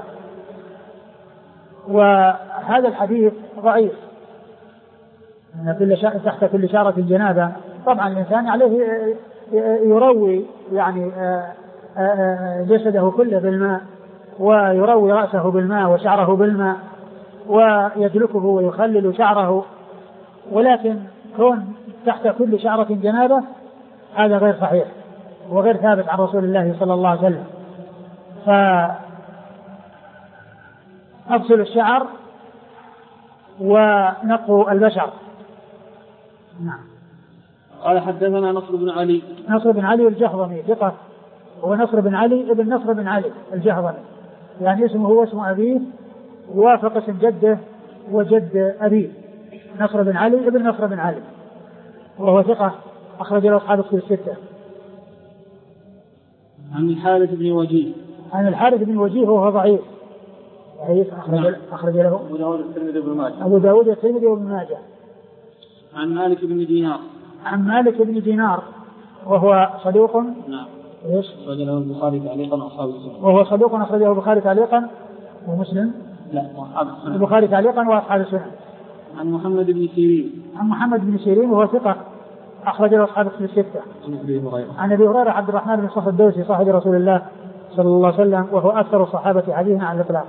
وهذا الحديث ضعيف، إن كل شعر تحت كل شعرة جنابة. طبعا الإنسان عليه يروي يعني جسده كله بالماء ويروي رأسه بالماء وشعره بالماء ويدلكه ويخلل شعره، ولكن كون تحت كل شعرة جنابة هذا غير صحيح وغير ثابت عن رسول الله صلى الله عليه وسلم. فأغسل الشعر ونقوا البشر. نعم. قال حدثنا نصر بن علي نصر بن علي الجهضمي ثقة، هو نصر بن علي ابن نصر بن علي الجهضمي، يعني اسمه هو اسم أبيه يوافق اسم جده وجد أبيه، نصر بن علي ابن نصر بن علي، وهو ثقة أخرج له أصحاب الكتب الستة. عن الحارث بن وجيه عن الحارث بن وجيه وهو ضعيف ضعيف أخرج, أخرج له أبو داود والترمذي وابن ماجه أبو داود والترمذي وابن ماجه. عن مالك بن دينار عن مالك بن دينار وهو صدوق نعم ايش؟ أخرجه البخاري تعليقا وأصحاب السنن. وهو صدوق أخرجه البخاري تعليقا ومسلم. لا وأصحاب السنن. البخاري تعليقا وأصحاب السنن. عن محمد بن سيرين. عن محمد بن سيرين وهو ثقة أخرج له أصحاب الكتب الستة. عن أبي هريرة. عن أبي هريرة عبد الرحمن بن صخر الدوسي صاحب رسول الله صلى الله عليه وسلم وهو أكثر الصحابة حديثا على الإطلاق.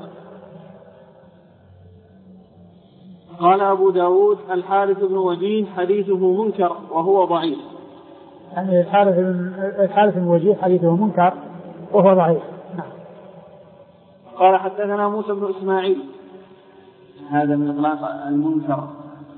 قال أبو داود الحارث بن وجيه حديثه منكر وهو ضعيف. يعني الحارث بن الحارث بن وجيه حديثه منكر وهو ضعيف. نعم. قال حدثنا موسى بن إسماعيل. هذا من إطلاق المنكر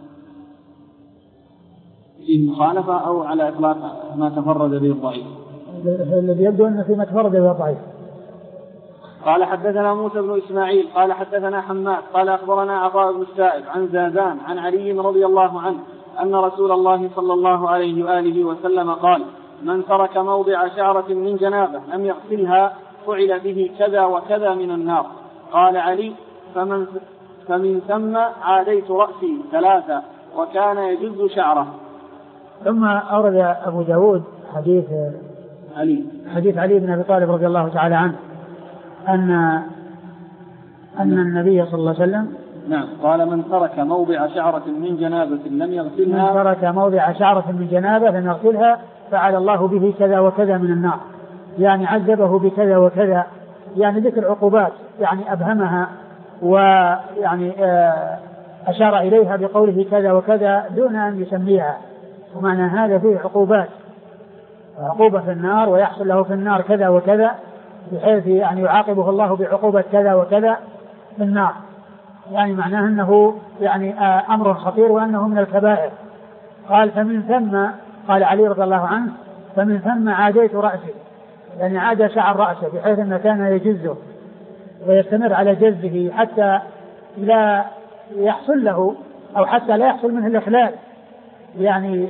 في مخالفة أو على إطلاق ما تفرد به الضعيف؟ الذي يبدو أنه فيما تفرد به الضعيف. قال حدثنا موسى بن إسماعيل قال حدثنا حماد قال أخبرنا عطاء بن السائب عن زازان عن علي رضي الله عنه أن رسول الله صلى الله عليه وآله وسلم قال من ترك موضع شعرة من جنابه لم يغسلها فعل به كذا وكذا من النار. قال علي فمن, فمن ثم عاديت رأسي ثلاثة وكان يجز شعره. ثم أورد أبو داود حديث علي حديث علي بن أبي طالب رضي الله تعالى عنه أن أن النبي صلى الله عليه وسلم نعم قال من ترك موضع شعرة من جنابة لم يغسلها من ترك موضع شعرة من جنابة لم يغسلها فعل الله به كذا وكذا من النار، يعني عذبه بكذا وكذا، يعني ذكر عقوبات يعني أبهمها ويعني أشار إليها بقوله كذا وكذا دون أن يسميها، ومعنى هذا فيه عقوبات، عقوبة في النار ويحصل له في النار كذا وكذا بحيث يعني يعاقبه الله بعقوبة كذا وكذا في النار، يعني معناه أنه يعني أمر خطير وأنه من الكبائر. قال فمن ثم قال علي رضي الله عنه فمن ثم عاديت رأسي، يعني عاد شعر رأسه بحيث أنه كان يجزه ويستمر على جزه حتى لا يحصل له أو حتى لا يحصل منه الإخلال يعني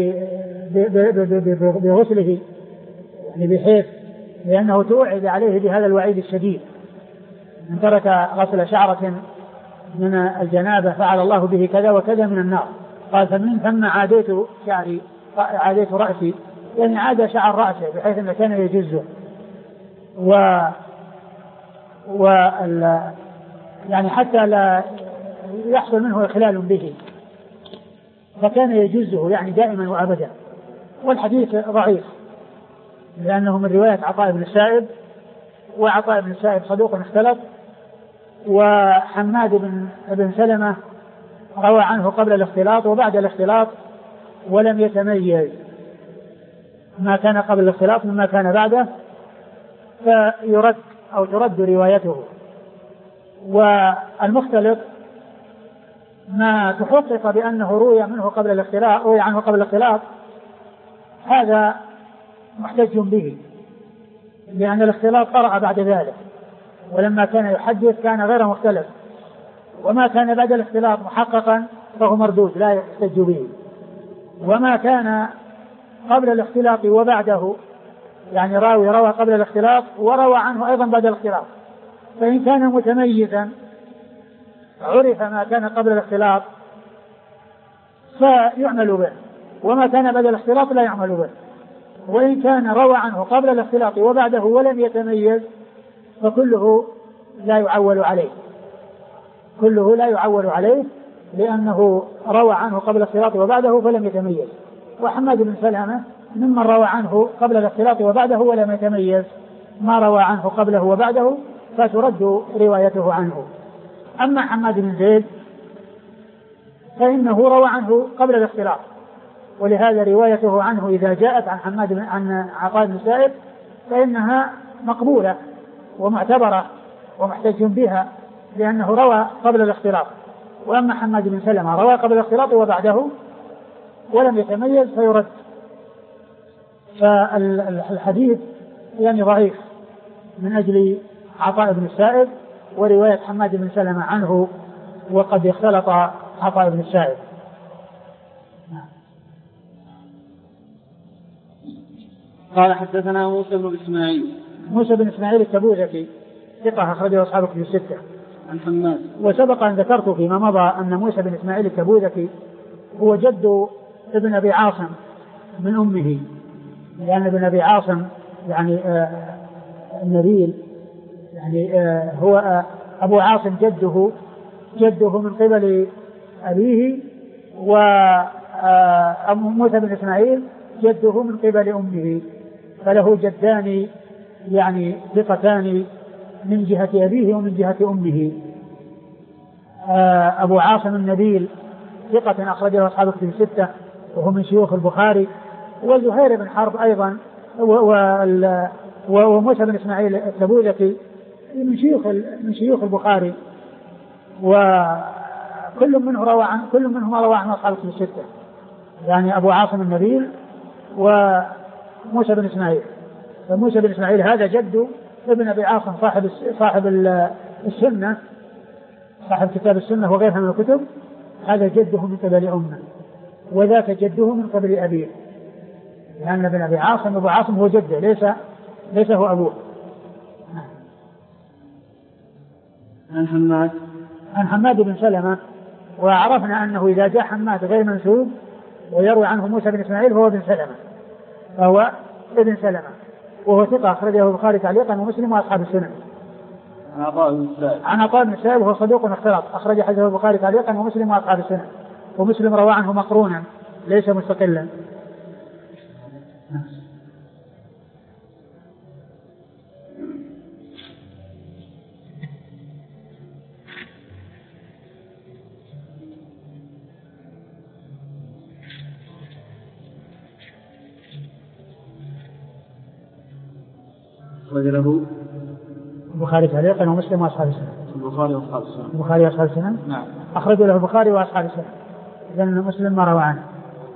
بغسله، يعني بحيث لأنه توعد عليه بهذا الوعيد الشديد من ترك غسل شعرة من الجنابة فعل الله به كذا وكذا من النار. قال فمن ثم عاديت شعري عاديت رأسي، يعني عاد شعر رأسه بحيث أنه كان يجزه و و يعني حتى لا يحصل منه إخلال به، فكان يجزه يعني دائما وأبدا. والحديث ضعيف لأنه من رواية عطاء بن السائب، وعطاء بن السائب صدوق اختلط، وحماد بن, بن سلمة روى عنه قبل الاختلاط وبعد الاختلاط ولم يتميز ما كان قبل الاختلاط مما كان بعده، فيرد أو ترد روايته. والمختلط ما تحقق بأنه روي منه قبل الاختلاط روي عنه قبل الاختلاط هذا محتج به، لأن الاختلاط طرأ بعد ذلك، ولما كان يحدث كان غير مختلف، وما كان بعد الاختلاط محققا فهو مردود لا يحتج به، وما كان قبل الاختلاط وبعده يعني راوي روى قبل الاختلاط وروى عنه أيضا بعد الاختلاط، فإن كان متميزا عرف ما كان قبل الاختلاط فيعمل به، وما كان بعد الاختلاط لا يعمل به. وإن كان روى عنه قبل الاختلاط وبعده ولم يتميز فكله لا يعول عليه، كله لا يعول عليه لأنه روى عنه قبل الاختلاط وبعده فلم يتميز. وحماد بن سلمة ممن روى عنه قبل الاختلاط وبعده ولم يتميز ما روى عنه قبله وبعده فترد روايته عنه. أما حماد بن زيد فإنه روى عنه قبل الاختلاط، ولهذا روايته عنه إذا جاءت عن حماد بن عن عطاء بن السائب فإنها مقبولة ومعتبرة ومحتج بها لأنه روى قبل الاختلاط. وأما حماد بن سلمة روى قبل الاختلاط وبعده ولم يتميز فيرد. فالحديث يعني ضعيف من أجل عطاء بن السائب ورواية حماد بن سلمة عنه وقد اختلط عطاء بن السائب. قال حدثنا موسى بن إسماعيل موسى بن إسماعيل التبوذكي ثقة أخرجه أصحاب الكتب الستة. عن حماد. وسبق أن ذكرت فيما مضى أن موسى بن إسماعيل التبوذكي هو جد ابن أبي عاصم من أمه، لأن ابن أبي عاصم يعني آه النبيل يعني آه هو آه أبو عاصم جده جده من قبل أبيه، وأبو موسى بن إسماعيل جده من قبل أمه، فله جدان يعني ثقتان من جهة أبيه ومن جهة أمه. أبو عاصم النبيل ثقة أخرجه أصحاب الكتب الستة وهو من شيوخ البخاري، وزهير بن حرب أيضا وموسى بن إسماعيل التبوذكي من شيوخ من شيوخ البخاري، وكل منه روى عن كل منهما روى عن أصحاب الكتب الستة، يعني أبو عاصم النبيل وموسى بن إسماعيل. فموسى بن إسماعيل هذا جد ابن أبي عاصم صاحب صاحب السنة صاحب كتاب السنة وغيرها من الكتب، هذا جده من قبل أمه، وذاك جده من قبل أبيه، لأن ابن أبي عاصم أبو عاصم هو جده ليس ليس هو أبوه. عن حماد عن حماد بن سلمة، وعرفنا أنه إذا جاء حماد غير منسوب ويروي عنه موسى بن إسماعيل فهو ابن سلمة، فهو ابن سلمة وهو ثقة أخرجه البخاري تعليقا ومسلم وأصحاب السنن. عن عطاء بن السائب عن عطاء بن السائب وهو صدوق اختلط، أخرج حديثه البخاري تعليقا ومسلم وأصحاب السنن، ومسلم روى عنه مقرونا ليس مستقلا. أخرج له البخاري تعليقا ومسلم وأصحاب السنن. البخاري وأصحاب السنن. البخاري وأصحاب السنن. نعم. أخرج له البخاري وأصحاب السنن، لأن مسلم ما روى عنه.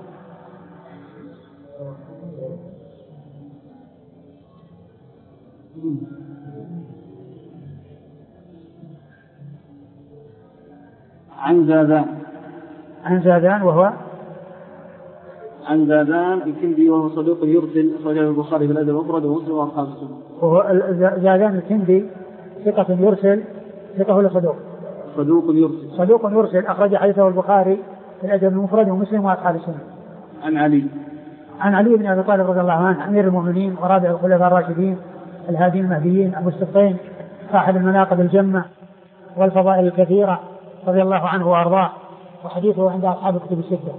عن زادان عن زادان وهو عن زادان الكندي وهو صدوق يرسل، أخرجه البخاري في الأدب المفرد ومسلم وأصحاب السنن. وهو زادان الكندي ثقة يرسل، ثقة ولا صدوق؟ صدوق يرسل. صدوق يرسل، أخرج حديثه البخاري في الأدب المفرد ومسلم وأصحاب السنن. عن علي عن علي بن أبي طالب رضي الله عنه أمير المؤمنين ورابع الخلفاء الراشدين الهادين المهديين أبو السبطين صاحب المناقب الجمة والفضائل الكثيرة رضي الله عنه وأرضاه، وحديثه عند أصحاب الكتب الستة.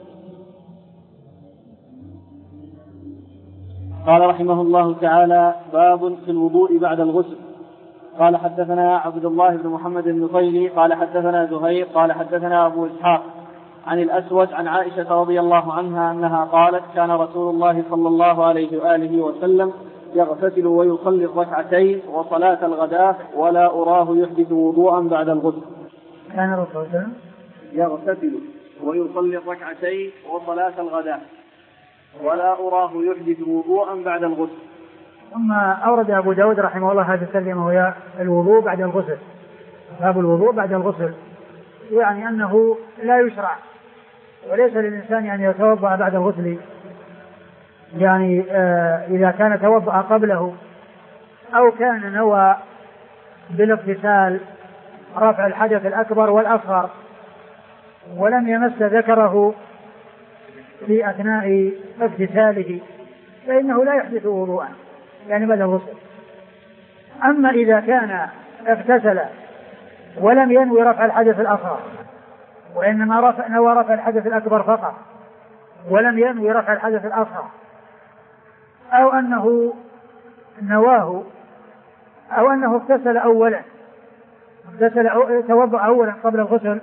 قال رحمه الله تعالى: باب في الوضوء بعد الغسل. قال حدثنا عبد الله بن محمد النفيلي قال حدثنا زهير قال حدثنا أبو إسحاق عن الأسود عن عائشة رضي الله عنها أنها قالت: كان رسول الله صلى الله عليه وآله وسلم يغتسل ويصلي الركعتين وصلاة الغداة ولا أراه يحدث وضوءا بعد الغسل. كان رسول الله يغتسل ويصلي الركعتين وصلاة الغداة ولا أراه يحدث وضوءا بعد الغسل. ثم أورد أبو داود رحمه الله هذه الترجمة وهي الوضوء بعد الغسل. باب الوضوء بعد الغسل، يعني أنه لا يشرع وليس للإنسان أن يتوضأ بعد الغسل، يعني آه إذا كان توضأ قبله أو كان نوى بالاغتسال رفع الحدث الأكبر والأصغر ولم يمس ذكره في أثناء اغتساله فإنه لا يحدث وضوءا يعني بعد الغسل. أما إذا كان اغتسل ولم ينوي رفع الحدث الأصغر وإنما رفع نوى رفع الحدث الأكبر فقط ولم ينوي رفع الحدث الأصغر، أو أنه نواه أو أنه اغتسل أولا اغتسل أو توضأ أولا قبل الغسل،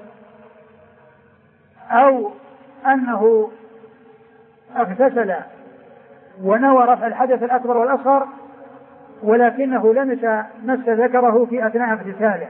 أو أنه اغتسل ونوى رفع الحدث الأكبر والأصغر ولكنه لمس مس ذكره في أثناء اغتساله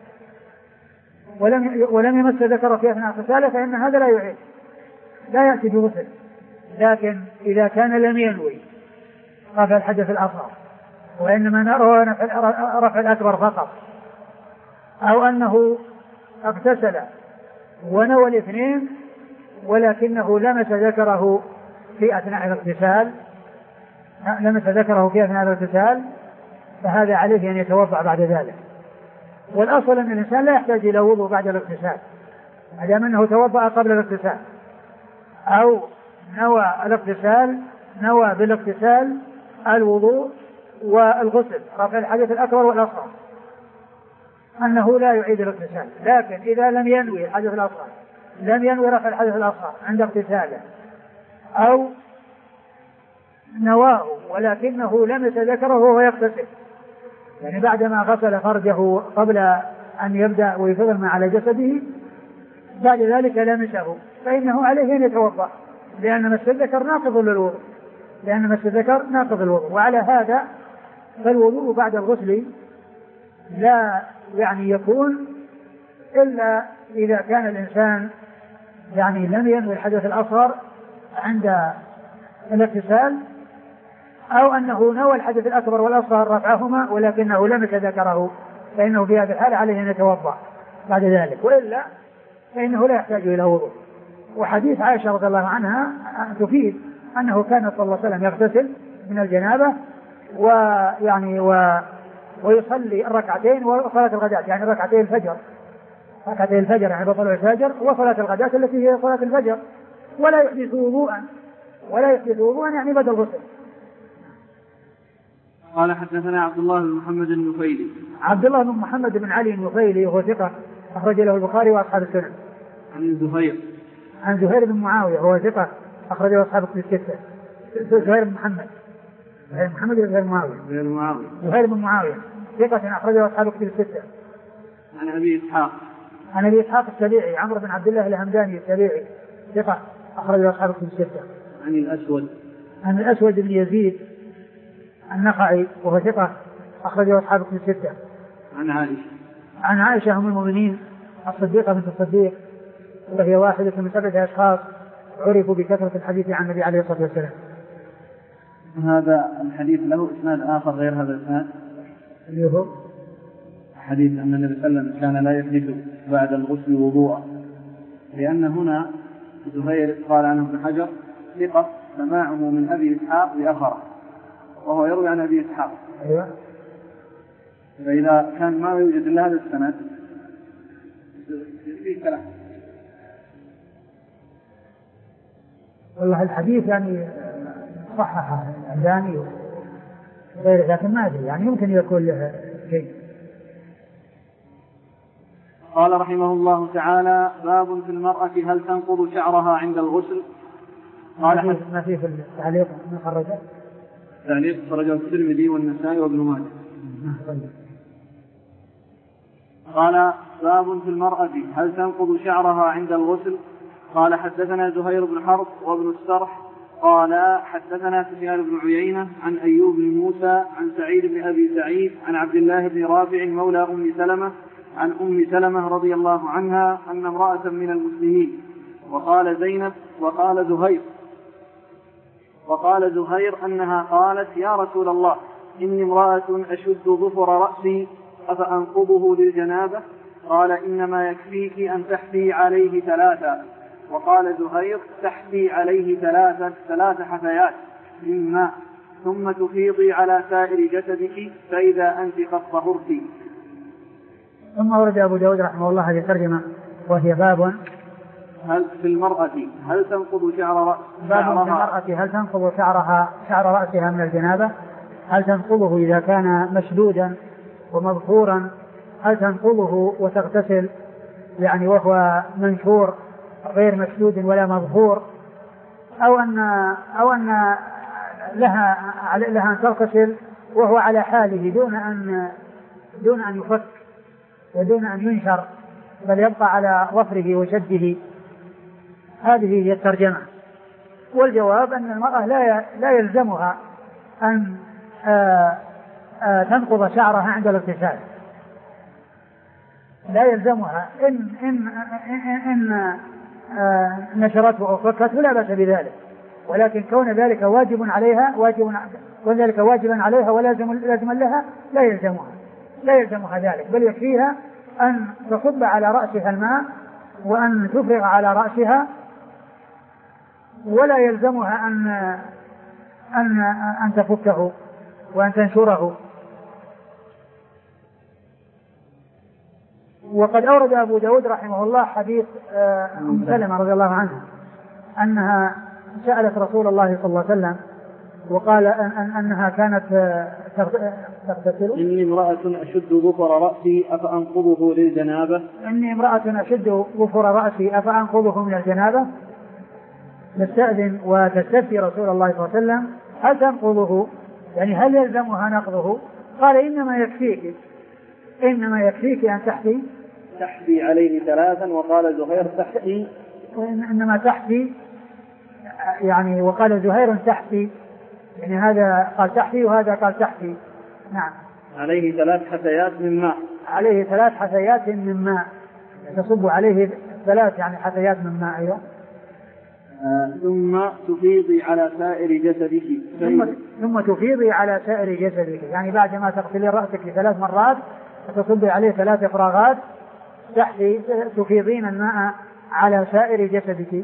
ولم ولم يمس ذكره في أثناء اغتساله، فإن هذا لا يعيد لا يأتي بغسل. لكن إذا كان لم ينوي رفع الحدث الأصغر وإنما نوى رفع الأكبر فقط، أو أنه اغتسل ونوى الاثنين ولكنه لمس ذكره في أثناء الاغتسال لمس ذكره في أثناء الاغتسال فهذا عليه أن يتوضأ بعد ذلك. والأصل أن الإنسان لا يحتاج إلى وضوء بعد الاغتسال ما دام أنه توضأ قبل الاغتسال أو نوى الاغتسال نوى بالاغتسال الوضوء والغسل، رفع الحدث الأكبر والأصغر، أنه لا يعيد الاغتسال. لكن إذا لم ينوي الحدث الأصغر، لم ينوي رفع الحدث الأصغر عند اغتساله، أو نواه ولكنه لمس ذكره وهو يغتسل، يعني بعدما غسل فرجه قبل أن يبدأ ويفضل ما على جسده، بعد ذلك لمسه، فإنه عليه أن يتوضأ، لأن مس الذكر ناقض للوضوء، لأن مس الذكر ناقض الوضوء. وعلى هذا فالوضوء بعد الغسل لا يعني يكون إلا إذا كان الإنسان يعني لم ينوي الحدث الأصغر عند الاغتسال، أو أنه نوى الحدث الأكبر والأصغر رفعهما ولكنه لمس ذكره، فإنه في هذه الحالة عليه أن يتوضأ بعد ذلك، وإلا فإنه لا يحتاج إلى وضوء. وحديث عائشة رضي الله عنها تفيد أنه كان صلى الله عليه وسلم يغتسل من الجنابة ويعني و ويصلي الركعتين وصلاة الغداة، يعني ركعتين الفجر، ركعتين الفجر يعني بطلع الفجر، وصلاة الغداة التي هي صلاة الفجر، ولا يحدث وضوءا، ولا يحدث وضوءا يعني بدل الغسل. قال حدثنا عبد الله بن محمد النفيلي. عبد الله بن محمد بن علي النفيلي وهو ثقة أخرج له البخاري وأصحاب السنن. عن زهير. عن زهير بن معاوية وهو ثقة أخرج له أصحاب الستة. زهير بن محمد. زهير محمد بن زهير معاوية. زهير معاوية. زهير بن معاوية ثقة أخرج له أصحاب الستة. عن أبي إسحاق. عن أبي إسحاق السبيعي عمرو بن عبد الله الهمداني السبيعي ثقة أخرج له أصحاب الستة. عن الأسود. عن الأسود بن يزيد النخعي وهو ثقة أخرج له أصحاب الستة. عن عائشة. عن عائشة أم المؤمنين الصديقة بنت الصديق، وهي واحدة من سبعة أشخاص عرفوا بكثرة الحديث عن النبي عليه الصلاة والسلام. هذا الحديث له إسناد آخر غير هذا الإسناد، اللي هو حديث أن النبي صلى الله عليه وسلم كان لا يحدث بعد الغسل وضوءا، لأن هنا زهير قال عنه ابن حجر ثقة سماعه من أبي إسحاق بأخره، وهو يروي عن أبي إسحاق. أيوة. فإذا كان ما يوجد إلا هذا السند فيه كلام. والله الحديث يعني صححه الألباني وغيره، لكن ما أدري يعني يمكن يكون له شيء. قال رحمه الله تعالى: باب في المرأة هل تنقض شعرها عند الغسل؟ قال ما فيه في التعليق من خرجه؟ التعليق خرجه الترمذي والنسائي وابن ماجه. قال: باب في المرأة هل تنقض شعرها عند الغسل؟ قال: حدثنا زهير بن حرب وابن السرح قال: حدثنا سفيان بن عيينة عن أيوب بن موسى عن سعيد بن أبي سعيد عن عبد الله بن رافع مولى أم سلمة عن أم سلمة رضي الله عنها أن امرأة من المسلمين، وقال زينب وقال زهير وقال زهير أنها قالت: يا رسول الله، إني امرأة أشد ظفر رأسي أفأنقضه للجنابة؟ قال: إنما يكفيك أن تحفي عليه ثلاثا. وقال زهير: تحفي عليه ثلاثة ثلاث حفيات من ماء ثم تفيضي على سائر جسدك فإذا أنت قد طهرت. ثم ورد أبو داود رحمه الله هذه الترجمة وهي باب هل في المرأة هل تنقض شعر رأس باب في المرأة هل تنقض شعرها شعر رأسها من الجنابة؟ هل تنقضه إذا كان مشدودا ومبخورا؟ هل تنقضه وتغتسل يعني وهو منشور غير مشدود ولا مبخور؟ أو أن أو أن لها لها أن تغتسل وهو على حاله دون أن دون أن يفك ودون أن ينشر، بل يبقى على ظفره وشده؟ هذه هي الترجمة. والجواب أن المرأة لا لا يلزمها أن آآ آآ تنقض شعرها عند الاغتسال، لا يلزمها إن إن إن, إن نشرته أو فكته لا بأس بذلك، ولكن كون ذلك واجب عليها واجب كون ذلك واجبا عليها ولازم لازما لها لا يلزمها لا يلزمها ذلك، بل يكفيها أن تصب على رأسها الماء وأن تفرغ على رأسها، ولا يلزمها أن أن أن تفكه وأن تنشره. وقد أورد أبو داود رحمه الله حديث أم سلمة رضي الله عنها أنها سألت رسول الله صلى الله عليه وسلم وقال أن أن أنها كانت تغتسل. إني امرأة أشد ظفر رأسي أفأنقضه للجنابة. إني امرأة أشد ظفر رأسي أفأنقضه من الجنابة. تستأذن وتستفتي رسول الله صلى الله عليه وسلم هل تنقضه، يعني هل يلزمها نقضه؟ قال إنما يكفيك إنما يكفيك أن تحفي تحفي عليه ثلاثا. وقال زهير تحفي إنما تحفي، يعني وقال زهير تحفي، يعني هذا قال تحفي وهذا قال تحفي. نعم. عليه ثلاث حثيات من ماء. عليه ثلاث حثيات من ماء، تصب عليه ثلاث يعني حثيات من ماء. أيوة. آه ثم تفيضي على سائر جسدك. ثم, ثم تفيضي على سائر جسدك، يعني بعد ما تغسلي رأسك ثلاث مرات تصبي عليه ثلاث إفراغات تحفي تفيضين الماء على سائر جسدك.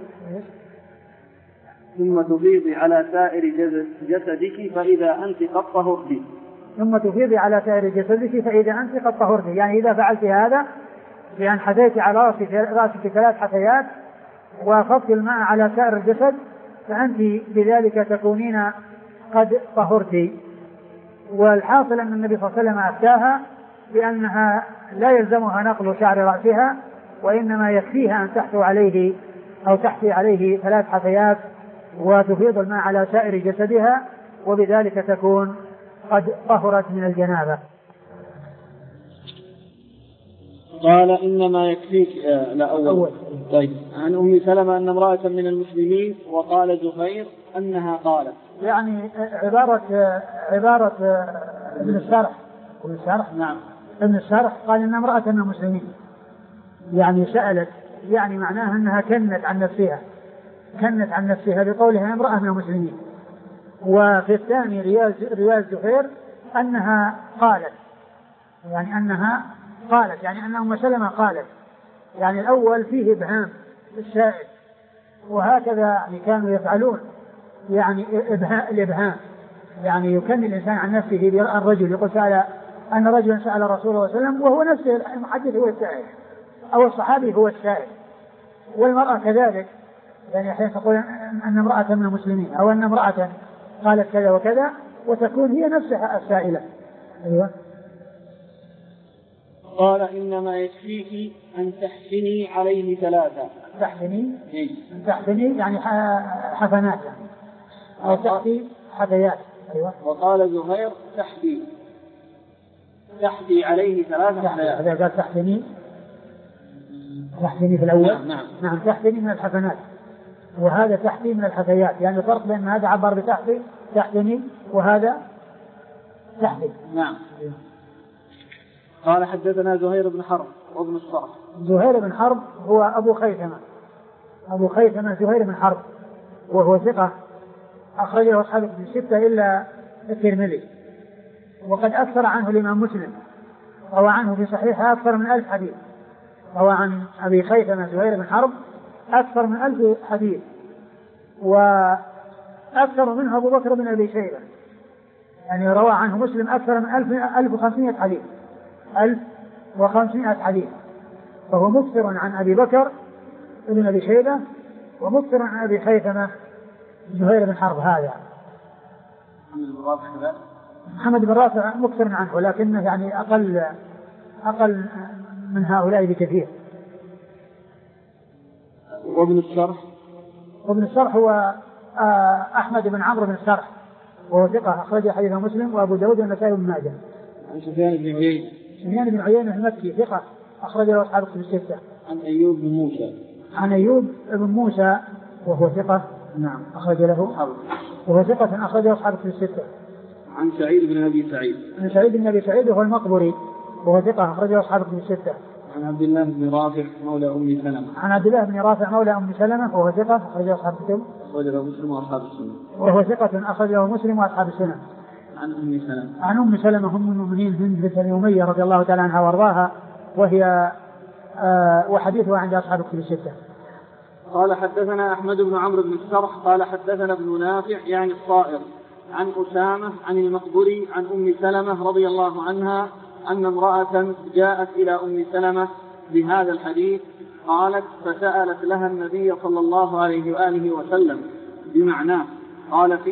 ثم تفيضي على سائر جسدك فإذا أنت قد طهرت. ثم تفيضي على سائر جسدك فإذا أنت قد طهرت، يعني إذا فعلت هذا بأن حثيت على رأسك ثلاث حثيات وأخذت الماء على سائر الجسد فأنت بذلك تكونين قد طهرت. والحاصل أن النبي صلى الله عليه وسلم أفتاها بأنها لا يلزمها نقل شعر رأسها، وإنما يكفيها أن تحثو عليه أو تحثي عليه ثلاث حثيات وتفيض الماء على سائر جسدها، وبذلك تكون قد طهرت من الجنابة. قال إنما يكفيك آه لا أول. أول. طيب. عن أم سلمة أن امرأة من المسلمين وقال زهير أنها قالت، يعني عبارة عبارة ابن السرح ابن السرح نعم ابن السرح قال إن امرأة من المسلمين، يعني سألت، يعني معناها أنها كنت عن نفسها كنت عن نفسها بقولها امرأة من المسلمين. وفي الثاني رواية زهير أنها قالت، يعني أنها قالت يعني أن أم سلمة قالت، يعني الأول فيه إبهام السائل، وهكذا يعني كانوا يفعلون، يعني الإبهام يعني يكن الإنسان عن نفسه بالرجل، يقول سأل أن رجلا سأل رسول الله صلى الله عليه وسلم وهو نفسه المحدث هو السائل أو الصحابي هو السائل. والمرأة كذلك، يعني أحيانا تقول أن امرأة من المسلمين أو أن امرأة قالت كذا وكذا وتكون هي نفسها السائلة. أيوة. قال إنما يكفيك أن تحفني عليه ثلاثة. تحفني إيه؟ أن تحفني يعني حفنات يعني أو تحفي حثيات. أيوة. وقال زهير تحفي تحفي عليه ثلاثة حثيات. هذا قال تحفني تحفني في الأول. نعم, نعم. نعم تحفني من الحفنات، وهذا تحفي من الحثيات، يعني الفرق بين هذا عبر بتحفي تحفني وهذا تحفي. نعم. قال حدثنا زهير بن حرب وابن الصرح. زهير بن حرب هو أبو خيثمة أبو خيثمة زهير بن حرب، وهو ثقة أخرجه أصحاب الستة إلا الترمذي، وقد أكثر عنه الإمام مسلم، روى عنه في صحيحه أكثر من ألف حديث، روى عن أبي خيثمة زهير بن حرب أكثر من ألف حديث، وأكثر منه أبو بكر بن أبي شيبة، يعني روى عنه مسلم أكثر من ألف ألف وخمسمائة حديث ألف وخمسمائة حديث، فهو مكثر عن أبي بكر بن أبي شيبة ومكثر عن أبي خيثمة زهير بن حرب. هذا محمد بن رافع مكثر عنه، ولكنه يعني أقل أقل من هؤلاء بكثير. وابن السرح وابن السرح هو أحمد بن عمرو بن السرح، وهو ثقة أخرج حديثه مسلم وأبو داود والنسائي وابن ماجه. عن سفيان بن عيينة سفيان بن عيينة المكي ثقة أخرج له أصحاب الكتب الستة. عن أيوب بن موسى عن أيوب بن موسى وهو ثقة نعم أخرج له وهو ثقة أخرج له أصحاب الكتب الستة. عن سعيد بن أبي سعيد عن سعيد بن أبي سعيد وهو المقبري وهو ثقة أخرج له أصحاب الكتب الستة. عن عبد الله بن رافع مولى أم سلمة عن عبد الله بن رافع مولى أم سلمة وهو ثقة أخرج له أصحاب الكتب أخرجه مسلم وأصحاب السنة وهو ثقة أخرجه مسلم وأصحاب السنة. عن أم سلمة عن أم سلمة أم المؤمنين هند بنت أبي أمية رضي الله تعالى عنها وأرضاها، وهي آه وحديثها عند أصحاب الكتب الستة. قال حدثنا أحمد بن عمرو بن السرح قال حدثنا ابن نافع يعني الصائر عن أسامة عن المقبري عن أم سلمة رضي الله عنها أن امرأة جاءت إلى أم سلمة بهذا الحديث قالت فسألت لها النبي صلى الله عليه وآله وسلم بمعناه، قال فيه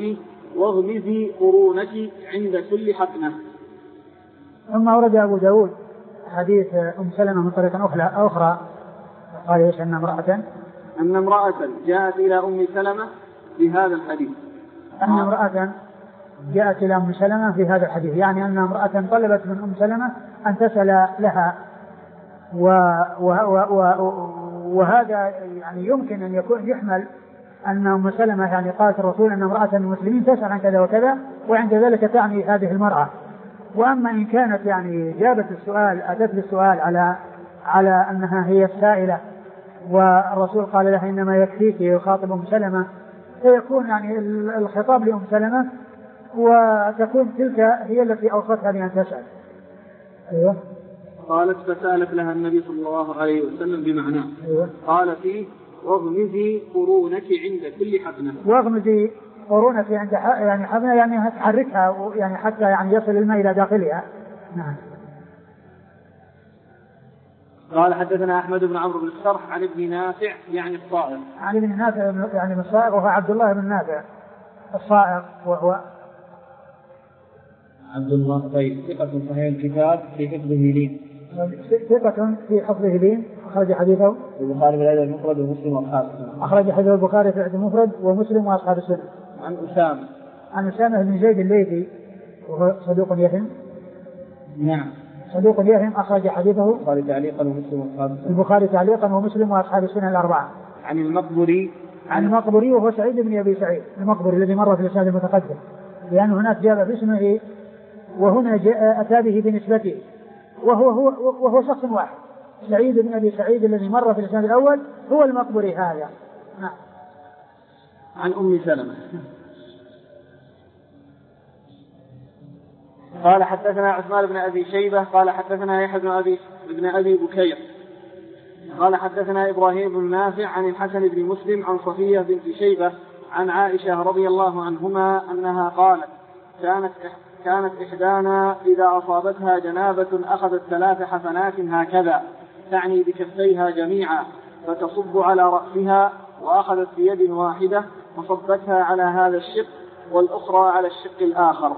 واغمزي قرونك عند كل حقنة. ثم ورد أبو داود حديث أم سلمة من طريق أخرى قال إيش أن امرأة أن امرأة جاءت إلى أم سلمة في هذا الحديث أن امرأة جاءت إلى أم سلمة في هذا الحديث، يعني أن امرأة طلبت من أم سلمة أن تسأل لها، و و و وهذا يعني يمكن أن يكون يحمل أن أم سلمة يعني قالت الرسول أن امرأة من المسلمين تسأل عن كذا وكذا، وعند ذلك تعني هذه المرأة. وأما إن كانت يعني جابت السؤال أتت بالسؤال على على أنها هي السائلة والرسول قال لها إنما يكفيك يخاطب أم سلمة، فيكون يعني الخطاب لأم سلمة وتكون تلك هي التي أوصتها بأن تسأل. أيوة. قالت فسألت لها النبي صلى الله عليه وسلم بمعناه. أيوة. قال فيه واغمزي قرونك عند كل حقنة. واغمزي قرونك عند يعني حقنة يعني تحركها يعني حتى يعني يصل الماء إلى داخلها. نعم. قال حدثنا أحمد بن عمرو بن السرح عن ابن نافع يعني الصائغ. عن ابن نافع يعني الصائغ وهو عبد الله بن نافع الصائغ وهو عبد الله. طيب ثقة صحيح الكتاب في حفظه لين. ثقة في حفظه لين أخرج حديثه البخاري في الأدب المفرد ومسلم وأصحاب السنة. أخرج حديث البخاري في الأدب المفرد ومسلم وأصحاب السنة. عن أسامة عن أسامة بن زيد الليثي وهو صدوق يهم. نعم. صدوق يهم أخرج حديثه البخاري تعليقا ومسلم وأصحاب السنة. البخاري تعليقا ومسلم وأصحاب السنة الأربعة. عن المقبري عن المقبري وهو سعيد بن أبي سعيد المقبري الذي مر في الإسناد المتقدم، لأن هناك جاء باسمه وهنا جاء أتى به بنسبته، وهو هو وهو شخص واحد. سعيد بن أبي سعيد الذي مر في الإسناد الأول هو المقبري هذا. نعم. عن أم سلمة قال حدثنا عثمان بن أبي شيبة قال حدثنا يحيى بن أبي بن أبي بكير قال حدثنا إبراهيم بن نافع عن الحسن بن مسلم عن صفية بنت شيبة عن عائشة رضي الله عنهما أنها قالت كانت كانت إحدانا إذا أصابتها جنابة أخذت ثلاث حفنات هكذا تعني بكفيها جميعا فتصب على رأسها، وأخذت بيد واحدة فصبتها على هذا الشق والأخرى على الشق الآخر.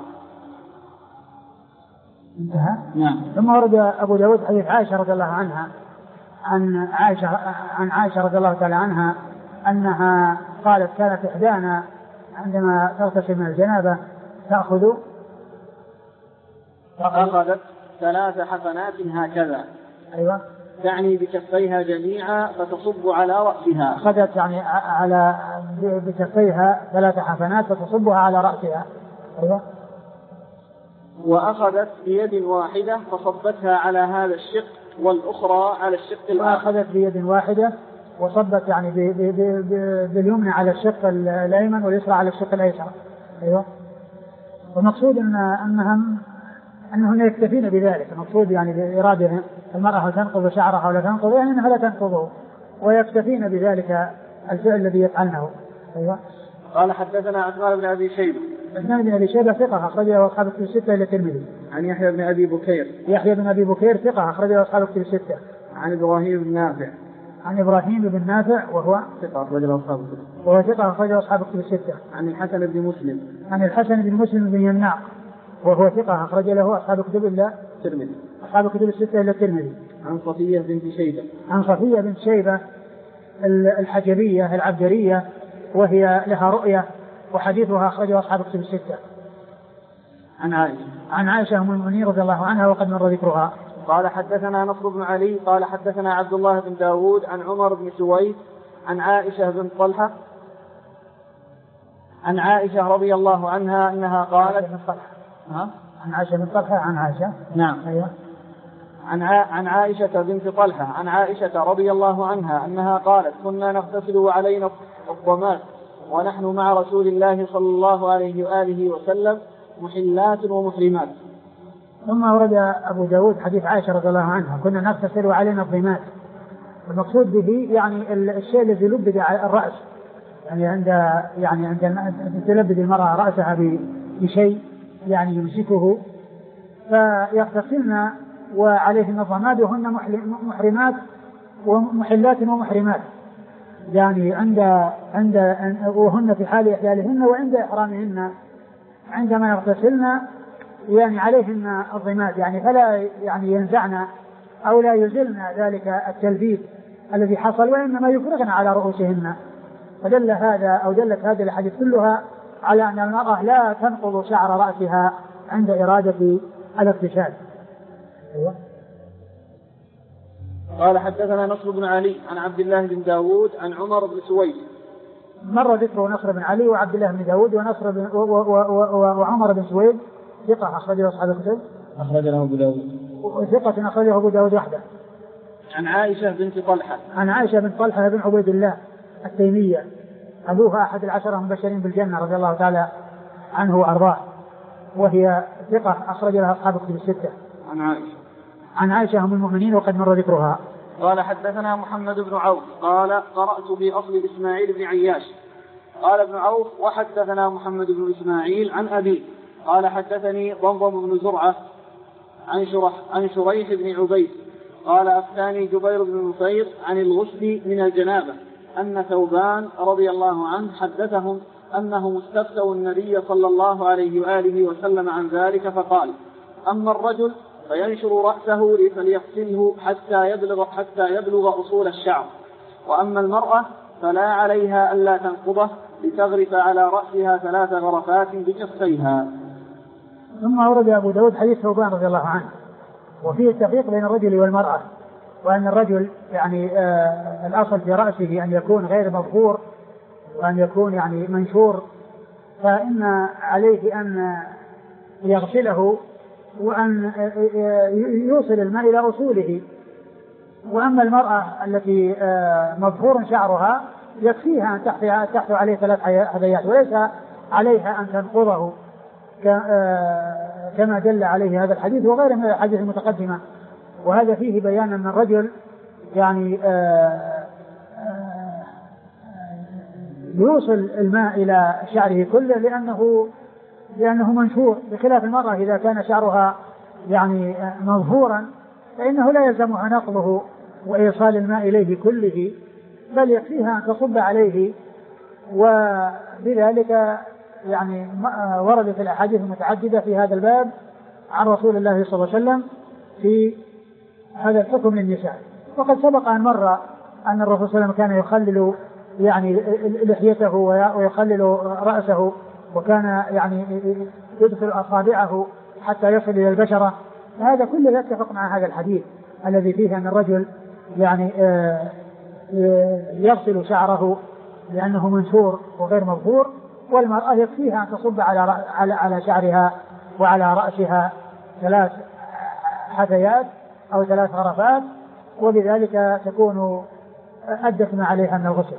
انتهى. نعم. ثم ورد أبو داود حديث عائشة رضي الله عنها عن عائشة عن عائشة رضي الله تعالى عنها أنها قالت كانت إحدانا عندما تغتسل من الجنابة تأخذ فأخذت ثلاث حفنات هكذا. أيوة. تعني بكفيها جميعا فتصب على رأسها. أخذت يعني على بكفيها ثلاث حفنات فتصبها على رأسها. أيوة. وأخذت بيد واحدة فصبتها على هذا الشق والأخرى على الشق الآخر. وأخذت بيد واحدة وصبت يعني باليمنى على الشق الأيمن واليسرى على الشق الأيسر. أيوة. والمقصود أن أنهم أنهن يكتفين بذلك. المقصود يعني بإرادة المرأة تنقض شعرها ولا تنقض يعني أنها لا تنقضه ويكتفين بذلك الفعل الذي يفعلنه. أيوة. قال حدثنا عثمان بن أبي شيبة. عثمان بن أبي شيبة ثقة أخرجه أصحاب الكتب الستة إلى الترمذي. عن يحيى بن أبي بكير. يحيى بن أبي بكير ثقة أخرجه أصحاب الكتب الستة. عن إبراهيم بن نافع. عن إبراهيم بن نافع وهو ثقة أخرجه أصحاب الكتب. وهو ثقة أخرجه أصحاب الكتب الستة. عن الحسن بن مسلم. عن الحسن بن مسلم بن يناق وهو ثقة أخرج له أصحاب الكتب إلا الترمذي. أصحاب الكتب الستة إلا الترمذي. عن صفية بنت شيبة. عن صفية بنت شيبة الحجبية العبدرية وهي لها رؤية وحديثها أخرجه أصحاب الكتب الستة. عن عائشة. عن عائشة أم المؤمنين رضي الله عنها وقد مر ذكرها. قال حدثنا نصر بن علي قال حدثنا عبد الله بن داود عن عمر بن سويد عن عائشة بن طلحة عن عائشة رضي الله عنها أنها قالت ها؟ عن عائشة بن طلحة عن عائشة. نعم. أيوة. عن عن عائشة بنت طلحة عن عائشة رضي الله عنها أنها قالت كنا نغتسل وعلينا الضماد ونحن مع رسول الله صلى الله عليه وآله وسلم محلات ومحرمات. ثم ورد أبو داود حديث عائشة رضي الله عنها كنا نغتسل وعلينا الضماد. المقصود به يعني الشيء الذي لبد على الرأس يعني عند يعني عند تلبد المرأة رأسها بشيء يعني يمسكه فيغتسلن وعليهن الضماد وهن محرمات ومحلات ومحرمات يعني عند عند وهن في حال إحلالهن وعند إحرامهن عندما يغتسلن يعني عليهن الضماد يعني فلا يعني ينزعن أو لا يزلن ذلك التلبيد الذي حصل، وإنما يفرغن على رؤوسهن. فدل هذا أو دلت هذه الحديث كلها على أن المرأة لا تنقض شعر رأسها عند إرادة الاغتسال. قال حدثنا نصر بن علي عن عبد الله بن داود عن عمر بن سويد. مر ذكر نصر بن علي وعبد الله بن داود ونصر بن و و و وعمر بن سويد ثقة أخرجه أصحاب الكتب. أخرجه أبو داود. ثقة أخرجه أبو داود وحده. عن عائشة بنت طلحة. عن عائشة بنت طلحة بن عبيد الله التيمية أبوها أحد العشرة المبشرين بالجنة رضي الله تعالى عنه وأرضاه، وهي ثقة أخرج لها أصحاب الكتب الستة. عن عائشة. عن عائشة أم المؤمنين وقد مر ذكرها. قال حدثنا محمد بن عوف قال قرأت في أصل إسماعيل بن عياش. قال ابن عوف وحدثنا محمد بن إسماعيل عن أبيه قال حدثني ضمضم بن زرعة عن شرح عن شريح بن عبيد قال أفتاني جبير بن نفير عن الغسل من الجنابة أن ثوبان رضي الله عنه حدثهم أنهم استفتوا النبي صلى الله عليه وآله وسلم عن ذلك فقال: أما الرجل فينشر رأسه فليغسله حتى يبلغ حتى يبلغ أصول الشعر، وأما المرأة فلا عليها ألا تنقضه لتغرف على رأسها ثلاث غرفات بكفيها. ثم أورد أبو داود حديث ثوبان رضي الله عنه وفيه التفريق بين الرجل والمرأة، وأن الرجل يعني آه الأصل في رأسه أن يكون غير مبخور وأن يكون يعني منشور، فإن عليه أن يغسله وأن يوصل الماء إلى أصوله. وأما المرأة التي مبخور شعرها يكفيها أن تحثو عليه ثلاث حذيات وليس عليها أن تنقضه كما دل عليه هذا الحديث وغيره من الحديث المتقدمة. وهذا فيه بيان أن الرجل يعني يوصل الماء إلى شعره كله لأنه لأنه منشور، بخلاف المرأة إذا كان شعرها يعني مظهورا فإنه لا يلزمها نقضه وإيصال الماء إليه كله، بل يكفيها أن تصب عليه. وبذلك يعني وردت الأحاديث المتعددة في هذا الباب عن رسول الله صلى الله عليه وسلم في هذا الحكم للنساء. وقد سبق أن مر أن الرسول صلى الله عليه وسلم كان يخلل يعني لحيته ويخلل رأسه، وكان يعني يدخل أصابعه حتى يصل إلى البشرة. فهذا كله يتفق مع هذا الحديث الذي فيه أن الرجل يعني يغسل شعره لأنه منشور وغير مبخور، والمرأة يكفيها أن تصب على على على شعرها وعلى رأسها ثلاث حثيات أو ثلاث غرفات، وبذلك تكون أدت ما عليها من الغسل.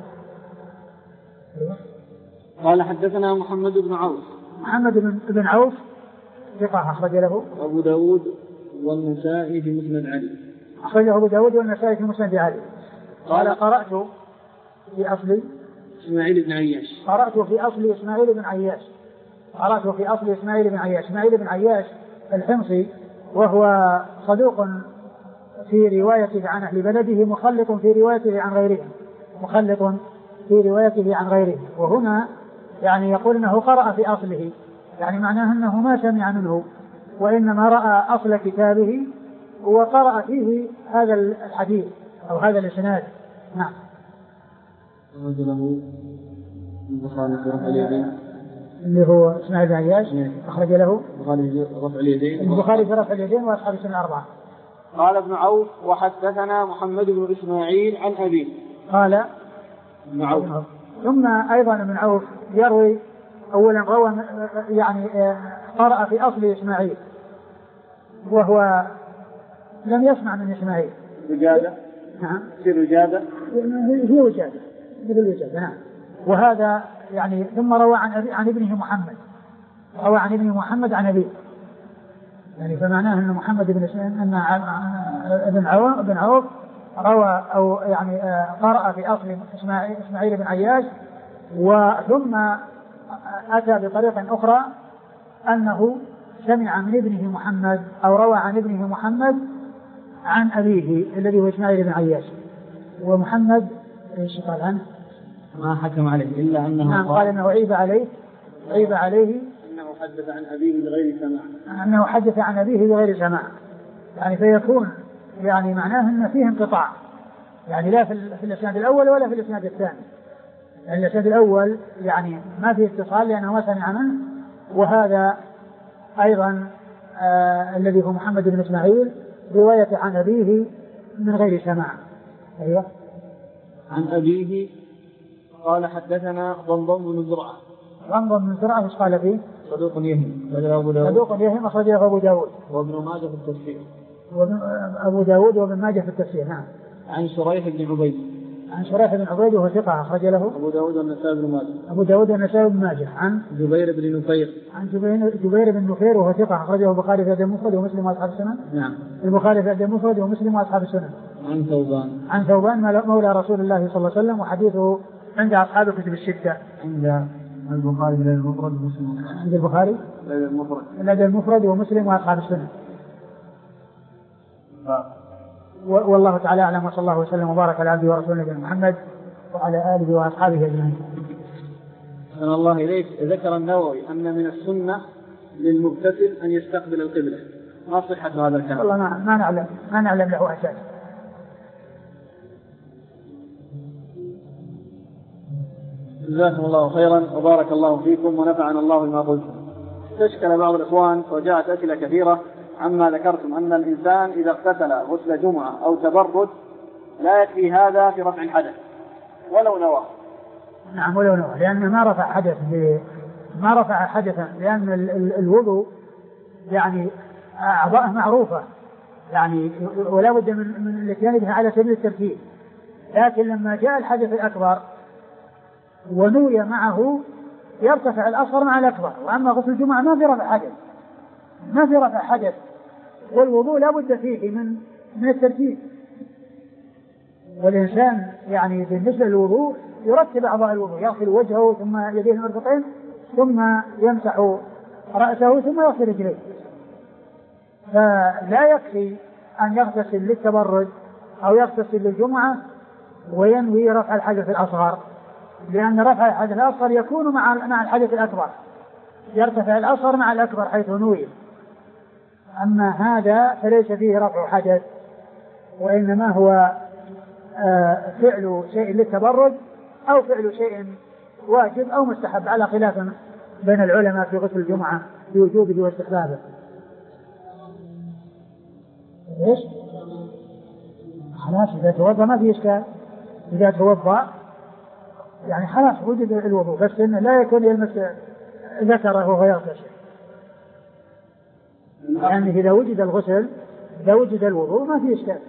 قال حدثنا محمد بن عوف. محمد بن عوف ثقة أخرج له أبو داود والنسائي في مسند علي. أخرجه أبو داود والنسائي في مسند علي. قال قرأت في أصل إسماعيل بن عياش. قرأت في أصل إسماعيل بن عياش. قرأت في أصل إسماعيل بن عياش. إسماعيل بن عياش الحمصي، وهو صدوق في روايته عن أهل بلده، مخلط في روايته عن غيره مخلط في روايته عن غيره. وهنا يعني يقول أنه قرأ في أصله، يعني معناه أنه ما سمع منه وإنما رأى أصل كتابه وقرأ فيه هذا الحديث أو هذا الإسناد. نعم. أخرج له البخاري في رفع اليدين اللي هو إسماعيل بن عياش. أخرج له البخاري في رفع اليدين البخاري في رفع اليدين وأصحاب السنة الأربعة. قال ابن عوف وحدثنا محمد بن إسماعيل عن أبيه. قال ابن عوف. ثم أيضا ابن عوف يروي أولا روى يعني قرأ في أصل إسماعيل وهو لم يسمع من إسماعيل. وجادة. نعم. في وجادة. هي وجادة مثل وجادة. نعم. وهذا يعني ثم روى عن عن ابنه محمد روى عن ابنه محمد عن أبيه، يعني فمعناه أن محمد بن أن ابن عوف ابن عوف روى أو يعني قرأ في أصل إسماعيل, إسماعيل بن عياش، وثم أتى بطريقة أخرى أنه سمع من ابنه محمد أو روى عن ابنه محمد عن أبيه الذي هو إسماعيل بن عياش. ومحمد ايش قال عنه؟ ما حكم عليه إلا أنه نعم قال إنه عيب عليه عيب عليه إنه أنه حدث عن أبيه بغير سماع. أنه حدث عن أبيه بغير سماع، يعني فيكون يعني معناه أن فيه انقطاع، يعني لا في الإسناد الأول ولا في الإسناد الثاني. يعني الإسناد الأول يعني ما فيه اتصال لأنه ما سمع منه، وهذا أيضا آه الذي هو محمد بن إسماعيل رواية عن أبيه من غير سماع. أيوة. عن أبيه قال حدثنا ضمضم بن زرعة. ضمضم بن زرعة ايش قال فيه؟ صدوق يهم. صدوق يهم أخرجه أبو داود وابن ماجه في التفسير. أبو داود وابن ماجه في التفسير. نعم. عن شريح بن عبيد. عن شريح بن عبيد وهو ثقة أخرج له أبو داود والنسائي بن ماجه. أبو داود والنسائي بن ماجه. عن جبير بن نفير. عن جبير بن نفير وهو ثقة أخرجه البخاري في الأدب المفرد ومسلم وأصحاب السنن. نعم. البخاري في الأدب المفرد ومسلم وأصحاب السنن. عن ثوبان. عن ثوبان مولى رسول الله صلى الله عليه وسلم وحديثه عند أصحاب الكتب الستة. عند البخاري في الأدب المفرد ومسلم. عند البخاري في الأدب المفرد. الأدب المفرد ومسلم وأصحاب السنن. والله تعالى أعلم، وصلى الله وسلم وبارك على عبده ورسوله نبينا محمد وعلى آله وأصحابه أجمعين. أحسن الله إليك. ذكر النووي أن من السنة للمغتسل أن يستقبل القبلة، ما صحة هذا الكلام؟ والله ما, ما نعلم ما نعلم له أساس. جزاكم الله خيرا وبارك الله فيكم ونفعنا الله بما قلتم. تشكل بعض الإخوان وجاءت أسئلة كثيرة عما ذكرتم أن الإنسان إذا اغتسل غسل جمعة أو تبرد لا يكفي هذا في رفع الحدث ولو نوى. نعم ولو نوى، لأن ما رفع حدث ما رفع حدثا، لأن الوضوء يعني أعضاءه معروفة يعني ولا بد من من الاتيان بها على سبيل الترتيب، لكن لما جاء الحدث الأكبر ونوي معه يرتفع الأصغر مع الأكبر. وأما غسل الجمعة ما في رفع حدث ما في رفع حدث والوضوء لا بد فيه من من الترتيب. والإنسان يعني بالنسبة للوضوء يرتب أعضاء الوضوء، يغسل وجهه ثم يديه المرفقين ثم يمسح رأسه ثم يغسل رجليه. فلا يكفي أن يغتسل للتبرد أو يغتسل للجمعة وينوي رفع الحدث الأصغر، لأن رفع الحدث الأصغر يكون مع مع الحدث الأكبر، يرتفع الأصغر مع الأكبر حيث نوي. أما هذا فليس فيه رفع حدث، وإنما هو فعل شيء للتبرد أو فعل شيء واجب أو مستحب، على خلاف بين العلماء في غسل الجمعة في وجوبه واستحبابه. إيش؟ خلاص إذا توضأ ما في إشكال، إذا توضأ يعني خلاص وجد الوضوء، بس إنه لا يكون يلمس ذكره وهو يغتسل، يعني إذا وجد الغسل إذا وجد الوضوء ما في إشكال.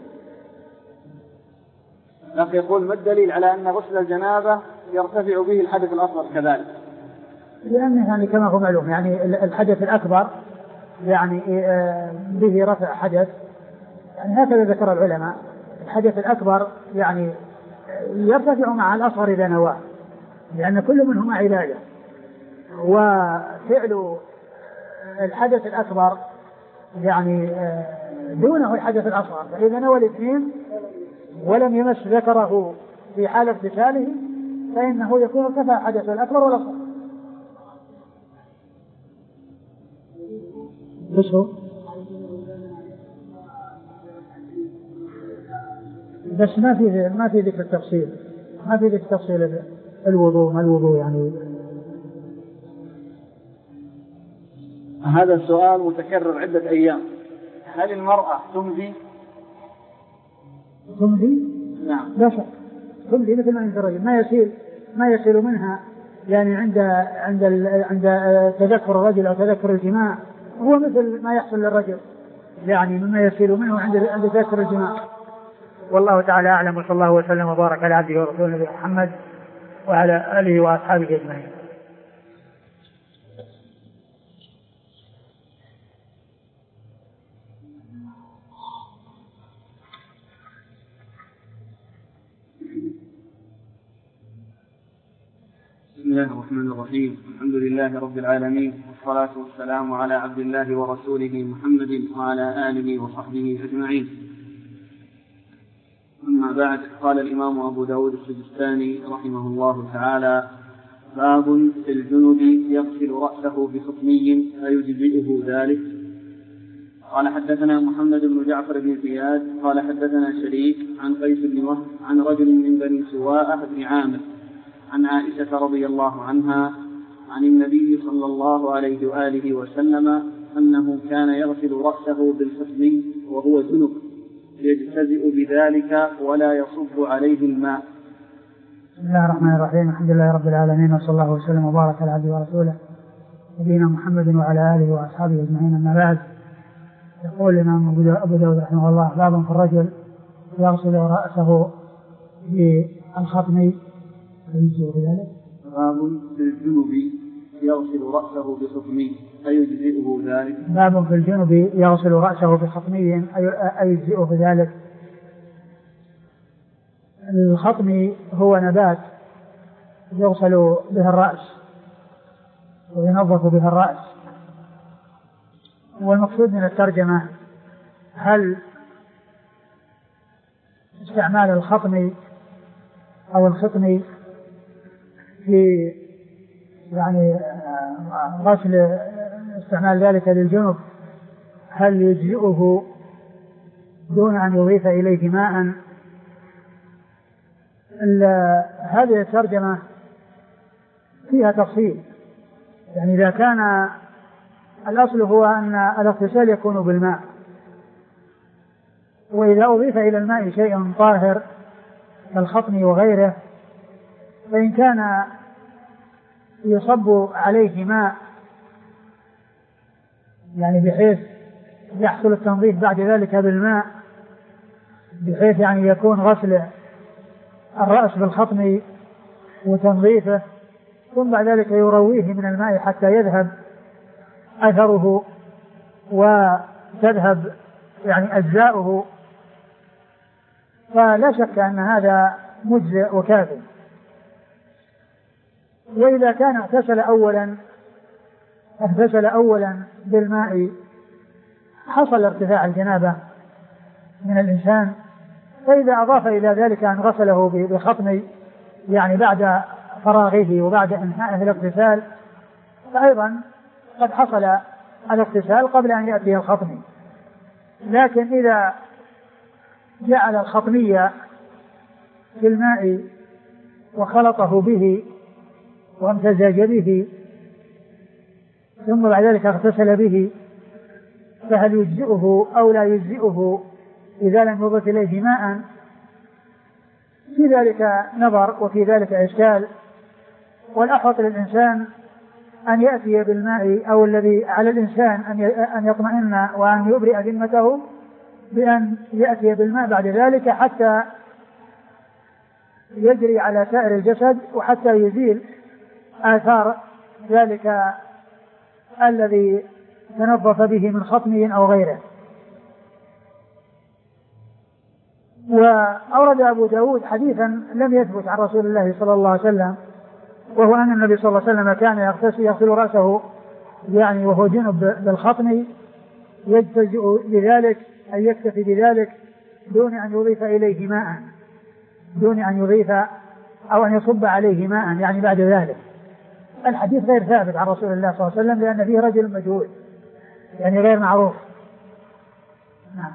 لكن يقول ما الدليل على أن غسل الجنابة يرتفع به الحدث الأصغر كذلك؟ لأنه يعني كما هو معلوم يعني الحدث الأكبر يعني به رفع حدث، يعني هكذا ذكر العلماء. الحدث الأكبر يعني يرتفع مع الأصغر إذا نواه، لأن كل منهما عبادة، وفعل الحدث الأكبر يعني دونه الحدث الأصغر، فإذا نوى الاثنين ولم يمس ذكره في حال اغتساله فإنه يكون ارتفع حدث الأكبر والأصغر. بس هو بس ما في ما في ذكر التفصيل ما في ذكر تفصيل الوضوء ما الوضوء يعني. هذا السؤال متكرر عدة أيام. هل المرأة تمضي؟ تمضي؟ نعم. لا شك تمضي مثل ما عند الرجل، ما يسيل ما يسيل منها يعني عند عند عند تذكر الرجل أو تذكر الجماع، هو مثل ما يحصل للرجل يعني مما يسيل منه عند عند تذكر الجماع. والله تعالى أعلم، وصلى الله وسلم وبارك على عبده ورسوله نبينا محمد وعلى آله وأصحابه أجمعين. بسم الله الرحمن الرحيم. الحمد لله رب العالمين، والصلاة والسلام على عبد الله ورسوله محمد وعلى آله وصحبه أجمعين. أما بعد، قال الإمام أبو داود السجستاني رحمه الله تعالى: باب في الجنب يغسل رأسه بخطمي فيجزئه ذلك. قال حدثنا محمد بن جعفر بن زياد قال حدثنا شريك عن قيس بن وهب عن رجل من بني سواء بن عامر عن عائشة رضي الله عنها عن النبي صلى الله عليه وآله وسلم أنه كان يغسل رأسه بالخطم وهو جنب يجتزئ بذلك ولا يصب عليه الماء. بسم الله الرحمن الرحيم. الحمد لله رب العالمين وصلى الله وسلم وبارك على عبده ورسوله نبينا محمد وعلى آله وأصحابه أجمعين. أما بعد، يقول الإمام أبو داود رحمه الله: باب في الرجل يغسل رأسه بالخطم فيجزئه ذلك. باب في الجنب يغسل رأسه بخطمي أيجزئه ذلك. باب في الجنب يغسل رأسه بخطمي أيجزئه ذلك. الخطم هو نبات يغسل به الرأس وينظف به الرأس. والمقصود من الترجمة هل استعمال الخطم أو الخطم في يعني غسل استعمال ذلك للجنب هل يجزئه دون أن يضيف إليه ماء؟ هذه الترجمة فيها تفصيل. يعني إذا كان الأصل هو أن الاغتسال يكون بالماء، وإذا أضيف إلى الماء شيء طاهر كالخطم وغيره فإن كان يصب عليه ماء يعني بحيث يحصل التنظيف بعد ذلك بالماء، بحيث يعني يكون غسل الرأس بالخطم وتنظيفه ثم بعد ذلك يرويه من الماء حتى يذهب أثره وتذهب يعني أجزاؤه، فلا شك أن هذا مجزئ وكافي. وإذا كان اغتسل أولا اغتسل أولا بالماء حصل ارتفاع الجنابة من الإنسان، فإذا أضاف إلى ذلك أن غسله بخطم يعني بعد فراغه وبعد انتهاء الاغتسال فأيضا قد حصل الاغتسال قبل أن يأتي الخطم. لكن إذا جعل الخطمية في الماء وخلطه به وامتزج به ثم بعد ذلك اغتسل به فهل يجزئه أو لا يجزئه إذا لم يضف إليه ماء؟ في ذلك نظر وفي ذلك إشكال. والأحوط للإنسان أن يأتي بالماء أو الذي على الإنسان أن يطمئن وأن يبرئ ذمته بأن يأتي بالماء بعد ذلك حتى يجري على سائر الجسد وحتى يزيل آثار ذلك الذي تنظف به من خطم أو غيره. وأورد أبو داود حديثا لم يثبت عن رسول الله صلى الله عليه وسلم، وهو أن النبي صلى الله عليه وسلم كان يغتسل يغسل رأسه يعني وهو جنب بالخطم يجتزئ بذلك أي يكتفي بذلك دون أن يضيف إليه ماء دون أن يضيف أو أن يصب عليه ماء يعني بعد ذلك. الحديث غير ثابت عن رسول الله صلى الله عليه وسلم لأن فيه رجل مجهول يعني غير معروف. نعم.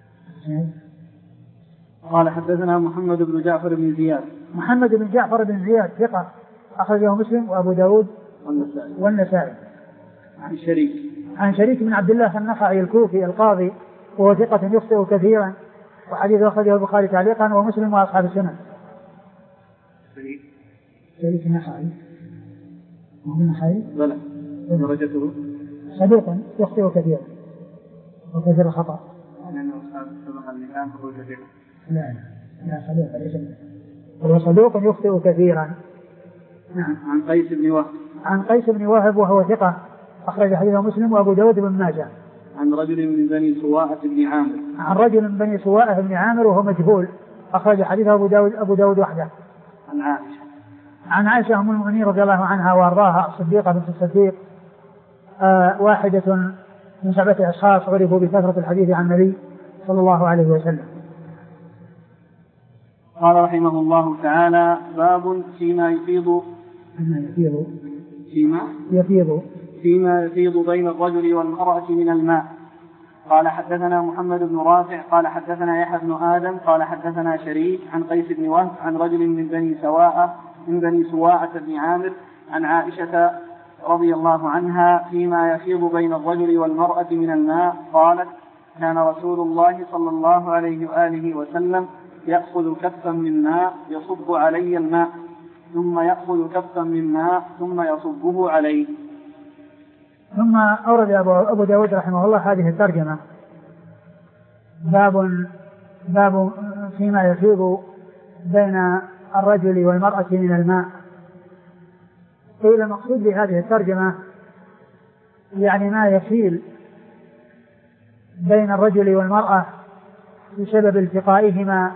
قال حدثنا محمد بن جعفر بن زياد. محمد بن جعفر بن زياد ثقة أخرجه مسلم وأبو داود والنسائي. والنسائي. عن شريك عن شريك بن عبد الله النخعي الكوفي القاضي وهو ثقة يخطئ كثيرا وحديث أخرجه البخاري تعليقا ومسلم وأصحاب السنن. شريك شريك النخعي النخعي بلى درجته صدوق يخطئ كثيرا وكثير الخطأ. لأنه سبق اللسان فهو كثير. لا لا صدوق ليس هو صدوق يخطئ كثيرا. نعم. عن قيس بن وهب عن قيس بن وهب وهو ثقة أخرج حديثه مسلم وأبو داود بن ماجه. عن رجل من بني سواء بن عامر عن رجل من بني سواء بن عامر وهو مجهول أخرج حديثه أبو داود أبو داود وحده. عن عائشة عن عائشة أم المؤمنين رضي الله عنها وأرضاها الصديقة بنت الصديق آه واحدة من سبعة أشخاص عرفوا بكثرة الحديث عن النبي صلى الله عليه وسلم. قال رحمه الله تعالى: باب فيما يفيض فيما يفيض فيما يفيض فيما يفيض بين الرجل والمرأة من الماء. قال حدثنا محمد بن رافع قال حدثنا يحيى بن آدم قال حدثنا شريك عن قيس بن وهب عن رجل من بني سواء من بني سواعة بن عامر عن عائشة رضي الله عنها فيما يفيض بين الرجل والمرأة من الماء قالت: كان رسول الله صلى الله عليه وآله وسلم يأخذ كفا من ماء يصب علي الماء ثم يأخذ كفا من ماء ثم يصبه عليه. ثم أورد أبو داود رحمه الله هذه الترجمة: باب باب فيما يفيض بين الرجل والمرأة من الماء. قيل المقصود بهذه الترجمة يعني ما يفيل بين الرجل والمرأة بسبب التقائهما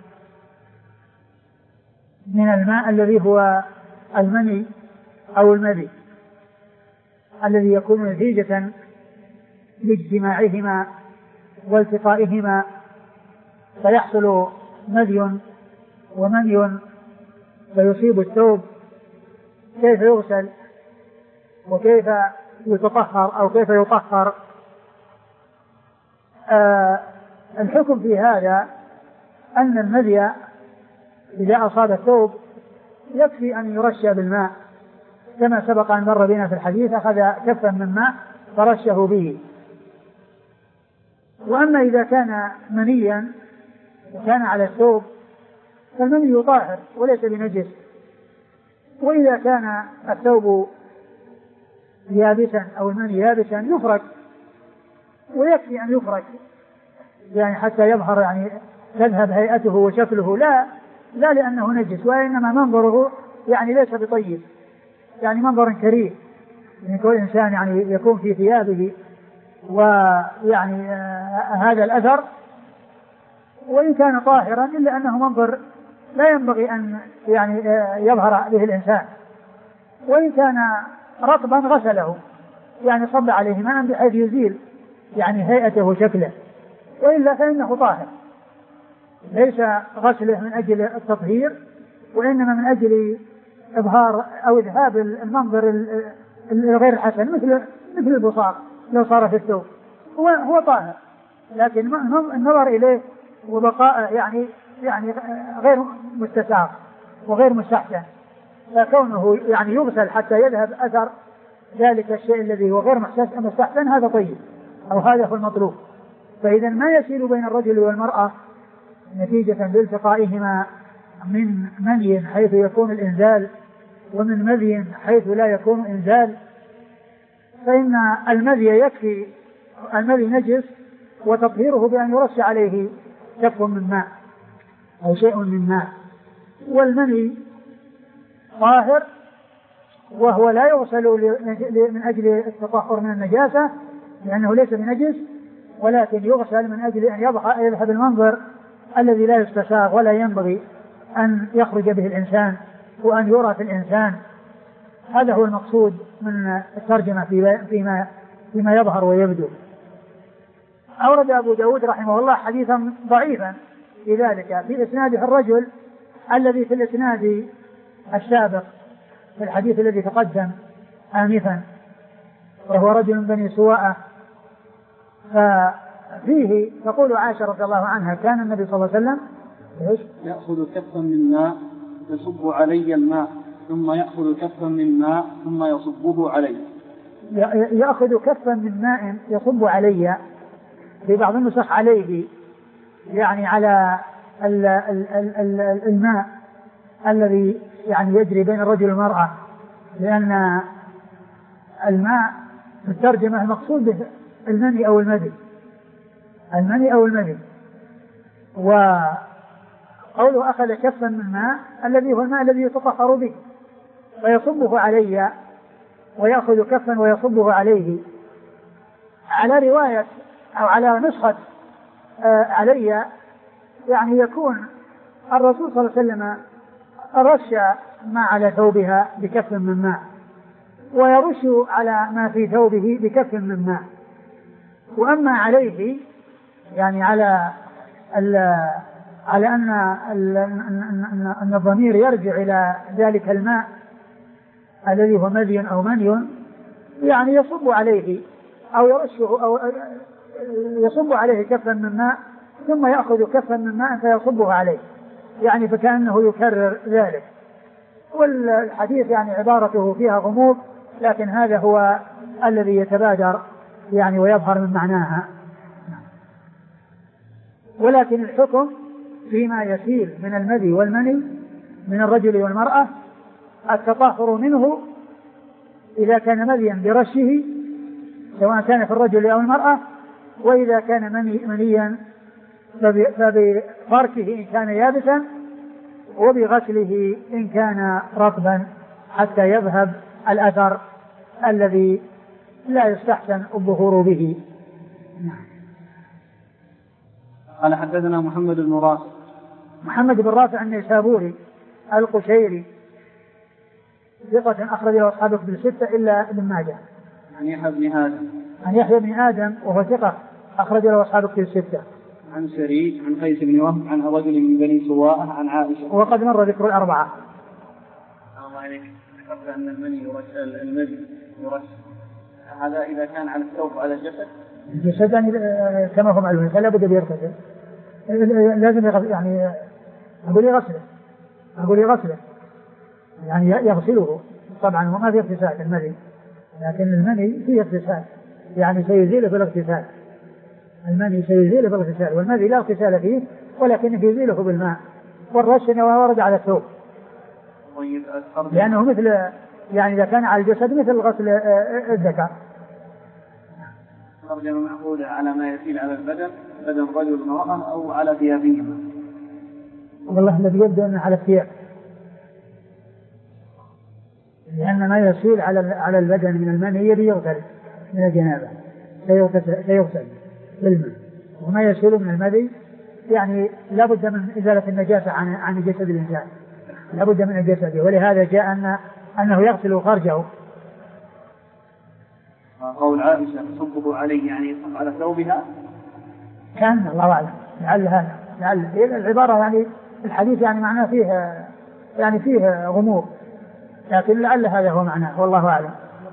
من الماء الذي هو المني أو المذي الذي يكون نتيجة لاجتماعهما والتقائهما فيحصل مذي ومني فيصيب الثوب. كيف يغسل وكيف يتطهر أو كيف يطهر؟ آه الحكم في هذا أن المذي إذا أصاب الثوب يكفي أن يرشى بالماء كما سبق أن مر بنا في الحديث: أخذ كفا من ماء فرشه به. وأما إذا كان منيا وكان على الثوب فالمني طاهر وليس بنجس. وإذا كان الثوب يابسا أو المني يابسا يفرك، ويكفي أن يفرك يعني حتى يظهر يعني تذهب هيئته وشكله، لا لا لأنه نجس، وإنما منظره يعني ليس بطيب، يعني منظر كريه يعني كل إنسان يعني يكون في ثيابه ويعني آه هذا الأثر، وإن كان طاهرا إلا أنه منظر لا ينبغي أن يعني آه يظهر به الإنسان. وإن كان رطبا غسله يعني صب عليه ماء بحيث يزيل يعني هيئته وشكله، وإلا فإنه طاهر، ليس غسله من أجل التطهير وإنما من أجل إظهار أو إذهاب المنظر الغير حسن، مثل مثل البصاق لو صار في الثوب، هو هو طاهر، لكن النظر إليه وبقاء يعني يعني غير مستساغ وغير مستحسن، فكونه يعني يغسل حتى يذهب أثر ذلك الشيء الذي هو غير مستحسن هذا طيب، أو هذا هو المطلوب. فإذا ما يسير بين الرجل والمرأة نتيجة لالتقائهما من مني حيث يكون الإنزال ومن مذي حيث لا يكون إنزال، فإن المذي يكفي، المذي نجس وتطهيره بأن يرش عليه كف من ماء أو شيء من ماء، والمني طاهر وهو لا يغسل من أجل التطهر من النجاسة لأنه ليس بنجس، ولكن يغسل من أجل أن يذهب المنظر الذي لا يستساغ ولا ينبغي أن يخرج به الإنسان وأن يرى في الإنسان. هذا هو المقصود من الترجمة فيما, فيما يظهر ويبدو. أورد أبو داود رحمه الله حديثا ضعيفا في ذلك في إسناده الرجل الذي في الإسناد السابق في الحديث الذي تقدم آنفا، وهو رجل من بني سواء. ففيه تقول عائشة رضي الله عنها: كان النبي صلى الله عليه وسلم يأخذ كفا من ماء يصب علي الماء ثم يأخذ كفا من ماء ثم يصبه علي. يأخذ كفا من ماء يصب علي، في بعض النسخ عليه، يعني على ال ال ال ال الماء الذي يعني يجري بين الرجل والمرأة، لأن الماء في الترجمة المقصود به المني أو المذي، المني أو المذي. وقوله أخذ كفا من ماء الذي هو الماء الذي يتطهر به فيصبه علي، ويأخذ كفا ويصبه عليه. على رواية أو على نسخة آه علي يعني يكون الرسول صلى الله عليه وسلم رش ما على ثوبها بكف من ماء، ويرش على ما في ثوبه بكف من ماء. وأما عليه يعني على على أن أن الضمير يرجع إلى ذلك الماء الذي هو مذي أو مني يعني يصب عليه أو يرشه أو يصب عليه كفا من ماء ثم يأخذ كفا من ماء فيصبه عليه، يعني فكأنه يكرر ذلك. والحديث يعني عبارته فيها غموض، لكن هذا هو الذي يتبادر يعني ويظهر من معناها. ولكن الحكم فيما يسيل من المذي والمني من الرجل والمرأة التطهر منه إذا كان مذيا برشه سواء كان في الرجل أو المرأة، وإذا كان مني منيا فبفركه إن كان يابسا وبغسله إن كان رطبا حتى يذهب الأثر الذي لا يستحسن الظهور به. قال حدثنا محمد بن رافع محمد بن رافع النيسابوري القشيري ثقة أخرج له أصحاب كتب الستة إلا ابن ماجه. عن يحيى بن آدم عن يحيى بن آدم وهو ثقة أخرج له أصحاب كتب الستة. عن سريج عن قيس بن وهب عن رجل من بني سواء عن عائشة. وقد مر ذكر الأربعة. الله عليك، ذكرت أن المني يرش المذي يرش، هذا إذا كان على الثوب على الجسد؟ الجسد يعني كما هو معلوم فلا بد بيرتفع، لازم يغسل، يعني أقول يغسله أقول يغسله يعني يغسله طبعا، وما في اغتسال المني، لكن المني فيه اغتسال يعني سيزيله بالاغتسال، المني سيزيله بالاغتسال، والمذي لا اغتسال فيه ولكنه يزيله بالماء، والرش ورد على الثوب لأنه مثل يعني إذا كان على الجسد مثل غسل الذكر. ترجمة معقولة على ما يسيل على البدن بدن رجل وامرأة أو على ثيابهما؟ والله الذي يبدو أنه على الثياب، لأن ما يسيل على على البدن من المني يغسل من الجنابة، لا يغسل بالماء، وما يسيل من المذي يعني لا بد من إزالة النجاسة عن عن جسد الإنسان، لا بد من الجسد، ولهذا جاء أن أنه يغسل خرجه. قول عائشة تصبه عليه يعني يصب على ثوبها، كان الله أعلم، لعل هذا لعل العبارة يعني الحديث يعني معناه فيه يعني فيه غموض، لكن لعل هذا هو معناه والله أعلم.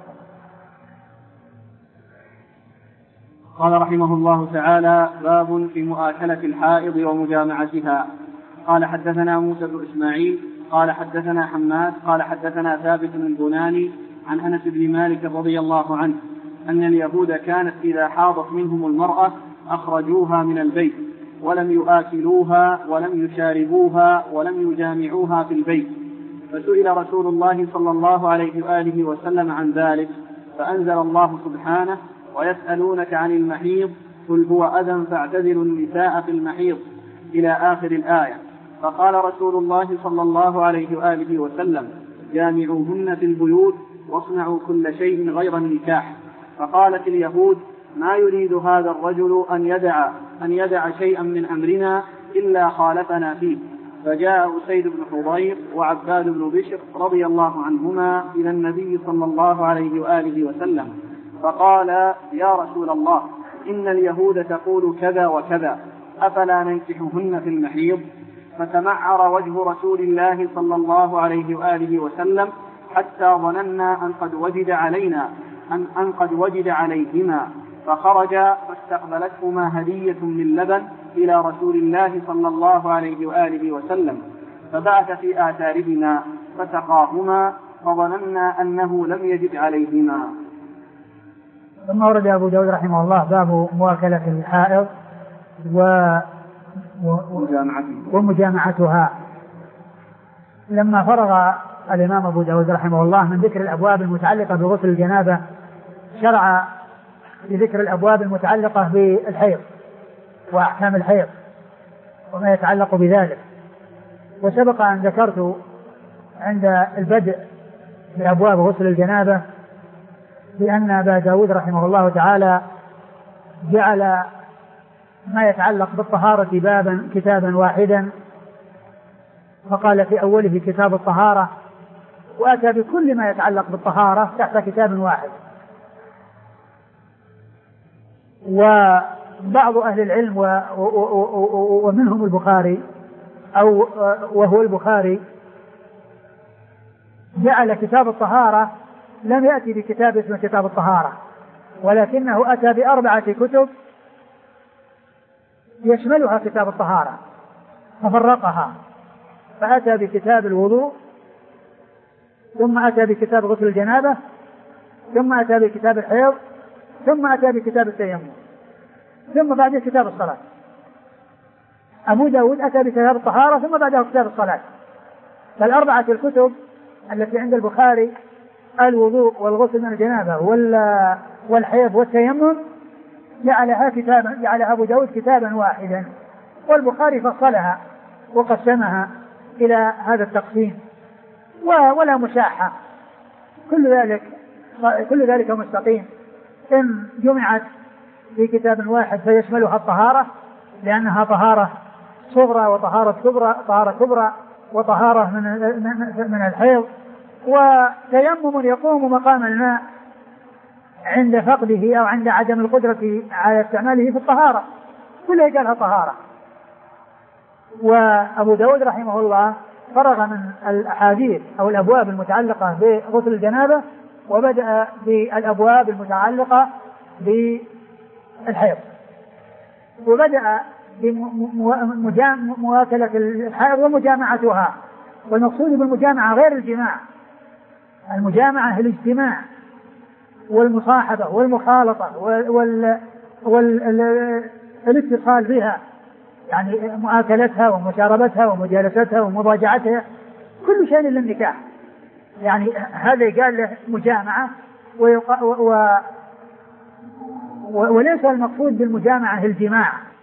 قال رحمه الله تعالى: باب في مؤاكلة الحائض ومجامعتها. قال حدثنا موسى بن إسماعيل قال حدثنا حماد قال حدثنا ثابت البناني عن أنس بن مالك رضي الله عنه أن اليهود كانت إذا حاضت منهم المرأة أخرجوها من البيت ولم يؤكلوها ولم يشاربوها ولم يجامعوها في البيت، فسئل رسول الله صلى الله عليه وآله وسلم عن ذلك، فأنزل الله سبحانه: ويسألونك عن المحيض قل هو أذى فاعتزلوا النساء في المحيض إلى آخر الآية. فقال رسول الله صلى الله عليه وآله وسلم: جامعوهن في البيوت واصنعوا كل شيء غير النكاح. فقالت اليهود: ما يريد هذا الرجل أن يدع, أن يدع شيئا من أمرنا إلا خالفنا فيه. فجاء أسيد بن حضير وعباد بن بشر رضي الله عنهما إلى النبي صلى الله عليه وآله وسلم فقال: يا رسول الله، إن اليهود تقول كذا وكذا، أفلا ننكحهن في المحيض؟ فتمعر وجه رسول الله صلى الله عليه وآله وسلم حتى ظننا أن قد وجد علينا أن, أن قد وجد عليهما، فخرج فاستقبلتهما هدية من لبن إلى رسول الله صلى الله عليه وآله وسلم، فبعث في آثارهما فسقاهما، فظننا أنه لم يجد عليهما. ثم ورد أبو داود رحمه الله باب مواكلة الحائض و... و... ومجامعتها. لما فرغ الإمام أبو داود رحمه الله من ذكر الأبواب المتعلقة بغسل الجنابة شرع بذكر الأبواب المتعلقة بالحيض وأحكام الحيض وما يتعلق بذلك. وسبق أن ذكرت عند البدء بأبواب غسل الجنابة بأن أبا داود رحمه الله تعالى جعل ما يتعلق بالطهارة بابا كتابا واحدا، فقال في أوله كتاب الطهارة، وأتى بكل ما يتعلق بالطهارة تحت كتاب واحد. وبعض أهل العلم ومنهم البخاري أو وهو البخاري جعل كتاب الطهارة لم يأتي بكتاب اسمه كتاب الطهارة، ولكنه أتى بأربعة كتب يشملها كتاب الطهارة ففرقها، فأتى بكتاب الوضوء، ثم أتى بكتاب غسل الجنابة، ثم أتى بكتاب الحيض، ثم أتى بكتاب التيمم، ثم بعد كتاب الصلاة. أبو داود أتى بكتاب الطهارة ثم بعده كتاب الصلاة. فالأربعة الكتب التي عند البخاري الوضوء والغسل من الجنابة والحيض والتيمم جعلها كتابا، جعلها أبو داود كتابا واحدا، والبخاري فصلها وقسمها إلى هذا التقسيم ولا مشاحة. كل ذلك كل ذلك مستقيم إن جمعت في كتاب واحد فيشملها الطهارة، لأنها طهارة صغرى وطهارة كبرى، طهارة كبرى وطهارة من من الحيض، وتيمم يقوم مقام الماء عند فقده أو عند عدم القدرة على استعماله في الطهارة، كلها قالها طهارة. وأبو داود رحمه الله فرغ من الأحاديث أو الأبواب المتعلقة بغسل الجنابة وبدأ بالأبواب المتعلقة بالحيض، وبدأ بمواكلة الحيض ومجامعتها. والمقصود بالمجامعة غير الجماع، المجامعة هي الاجتماع والمصاحبة والمخالطة والاتصال بها، يعني مؤاكلتها ومشاربتها ومجالستها ومضاجعتها، كل شيء للنكاح. يعني هذا قال له مجامعة، و... و... وليس المقصود بالمجامعة الجماع،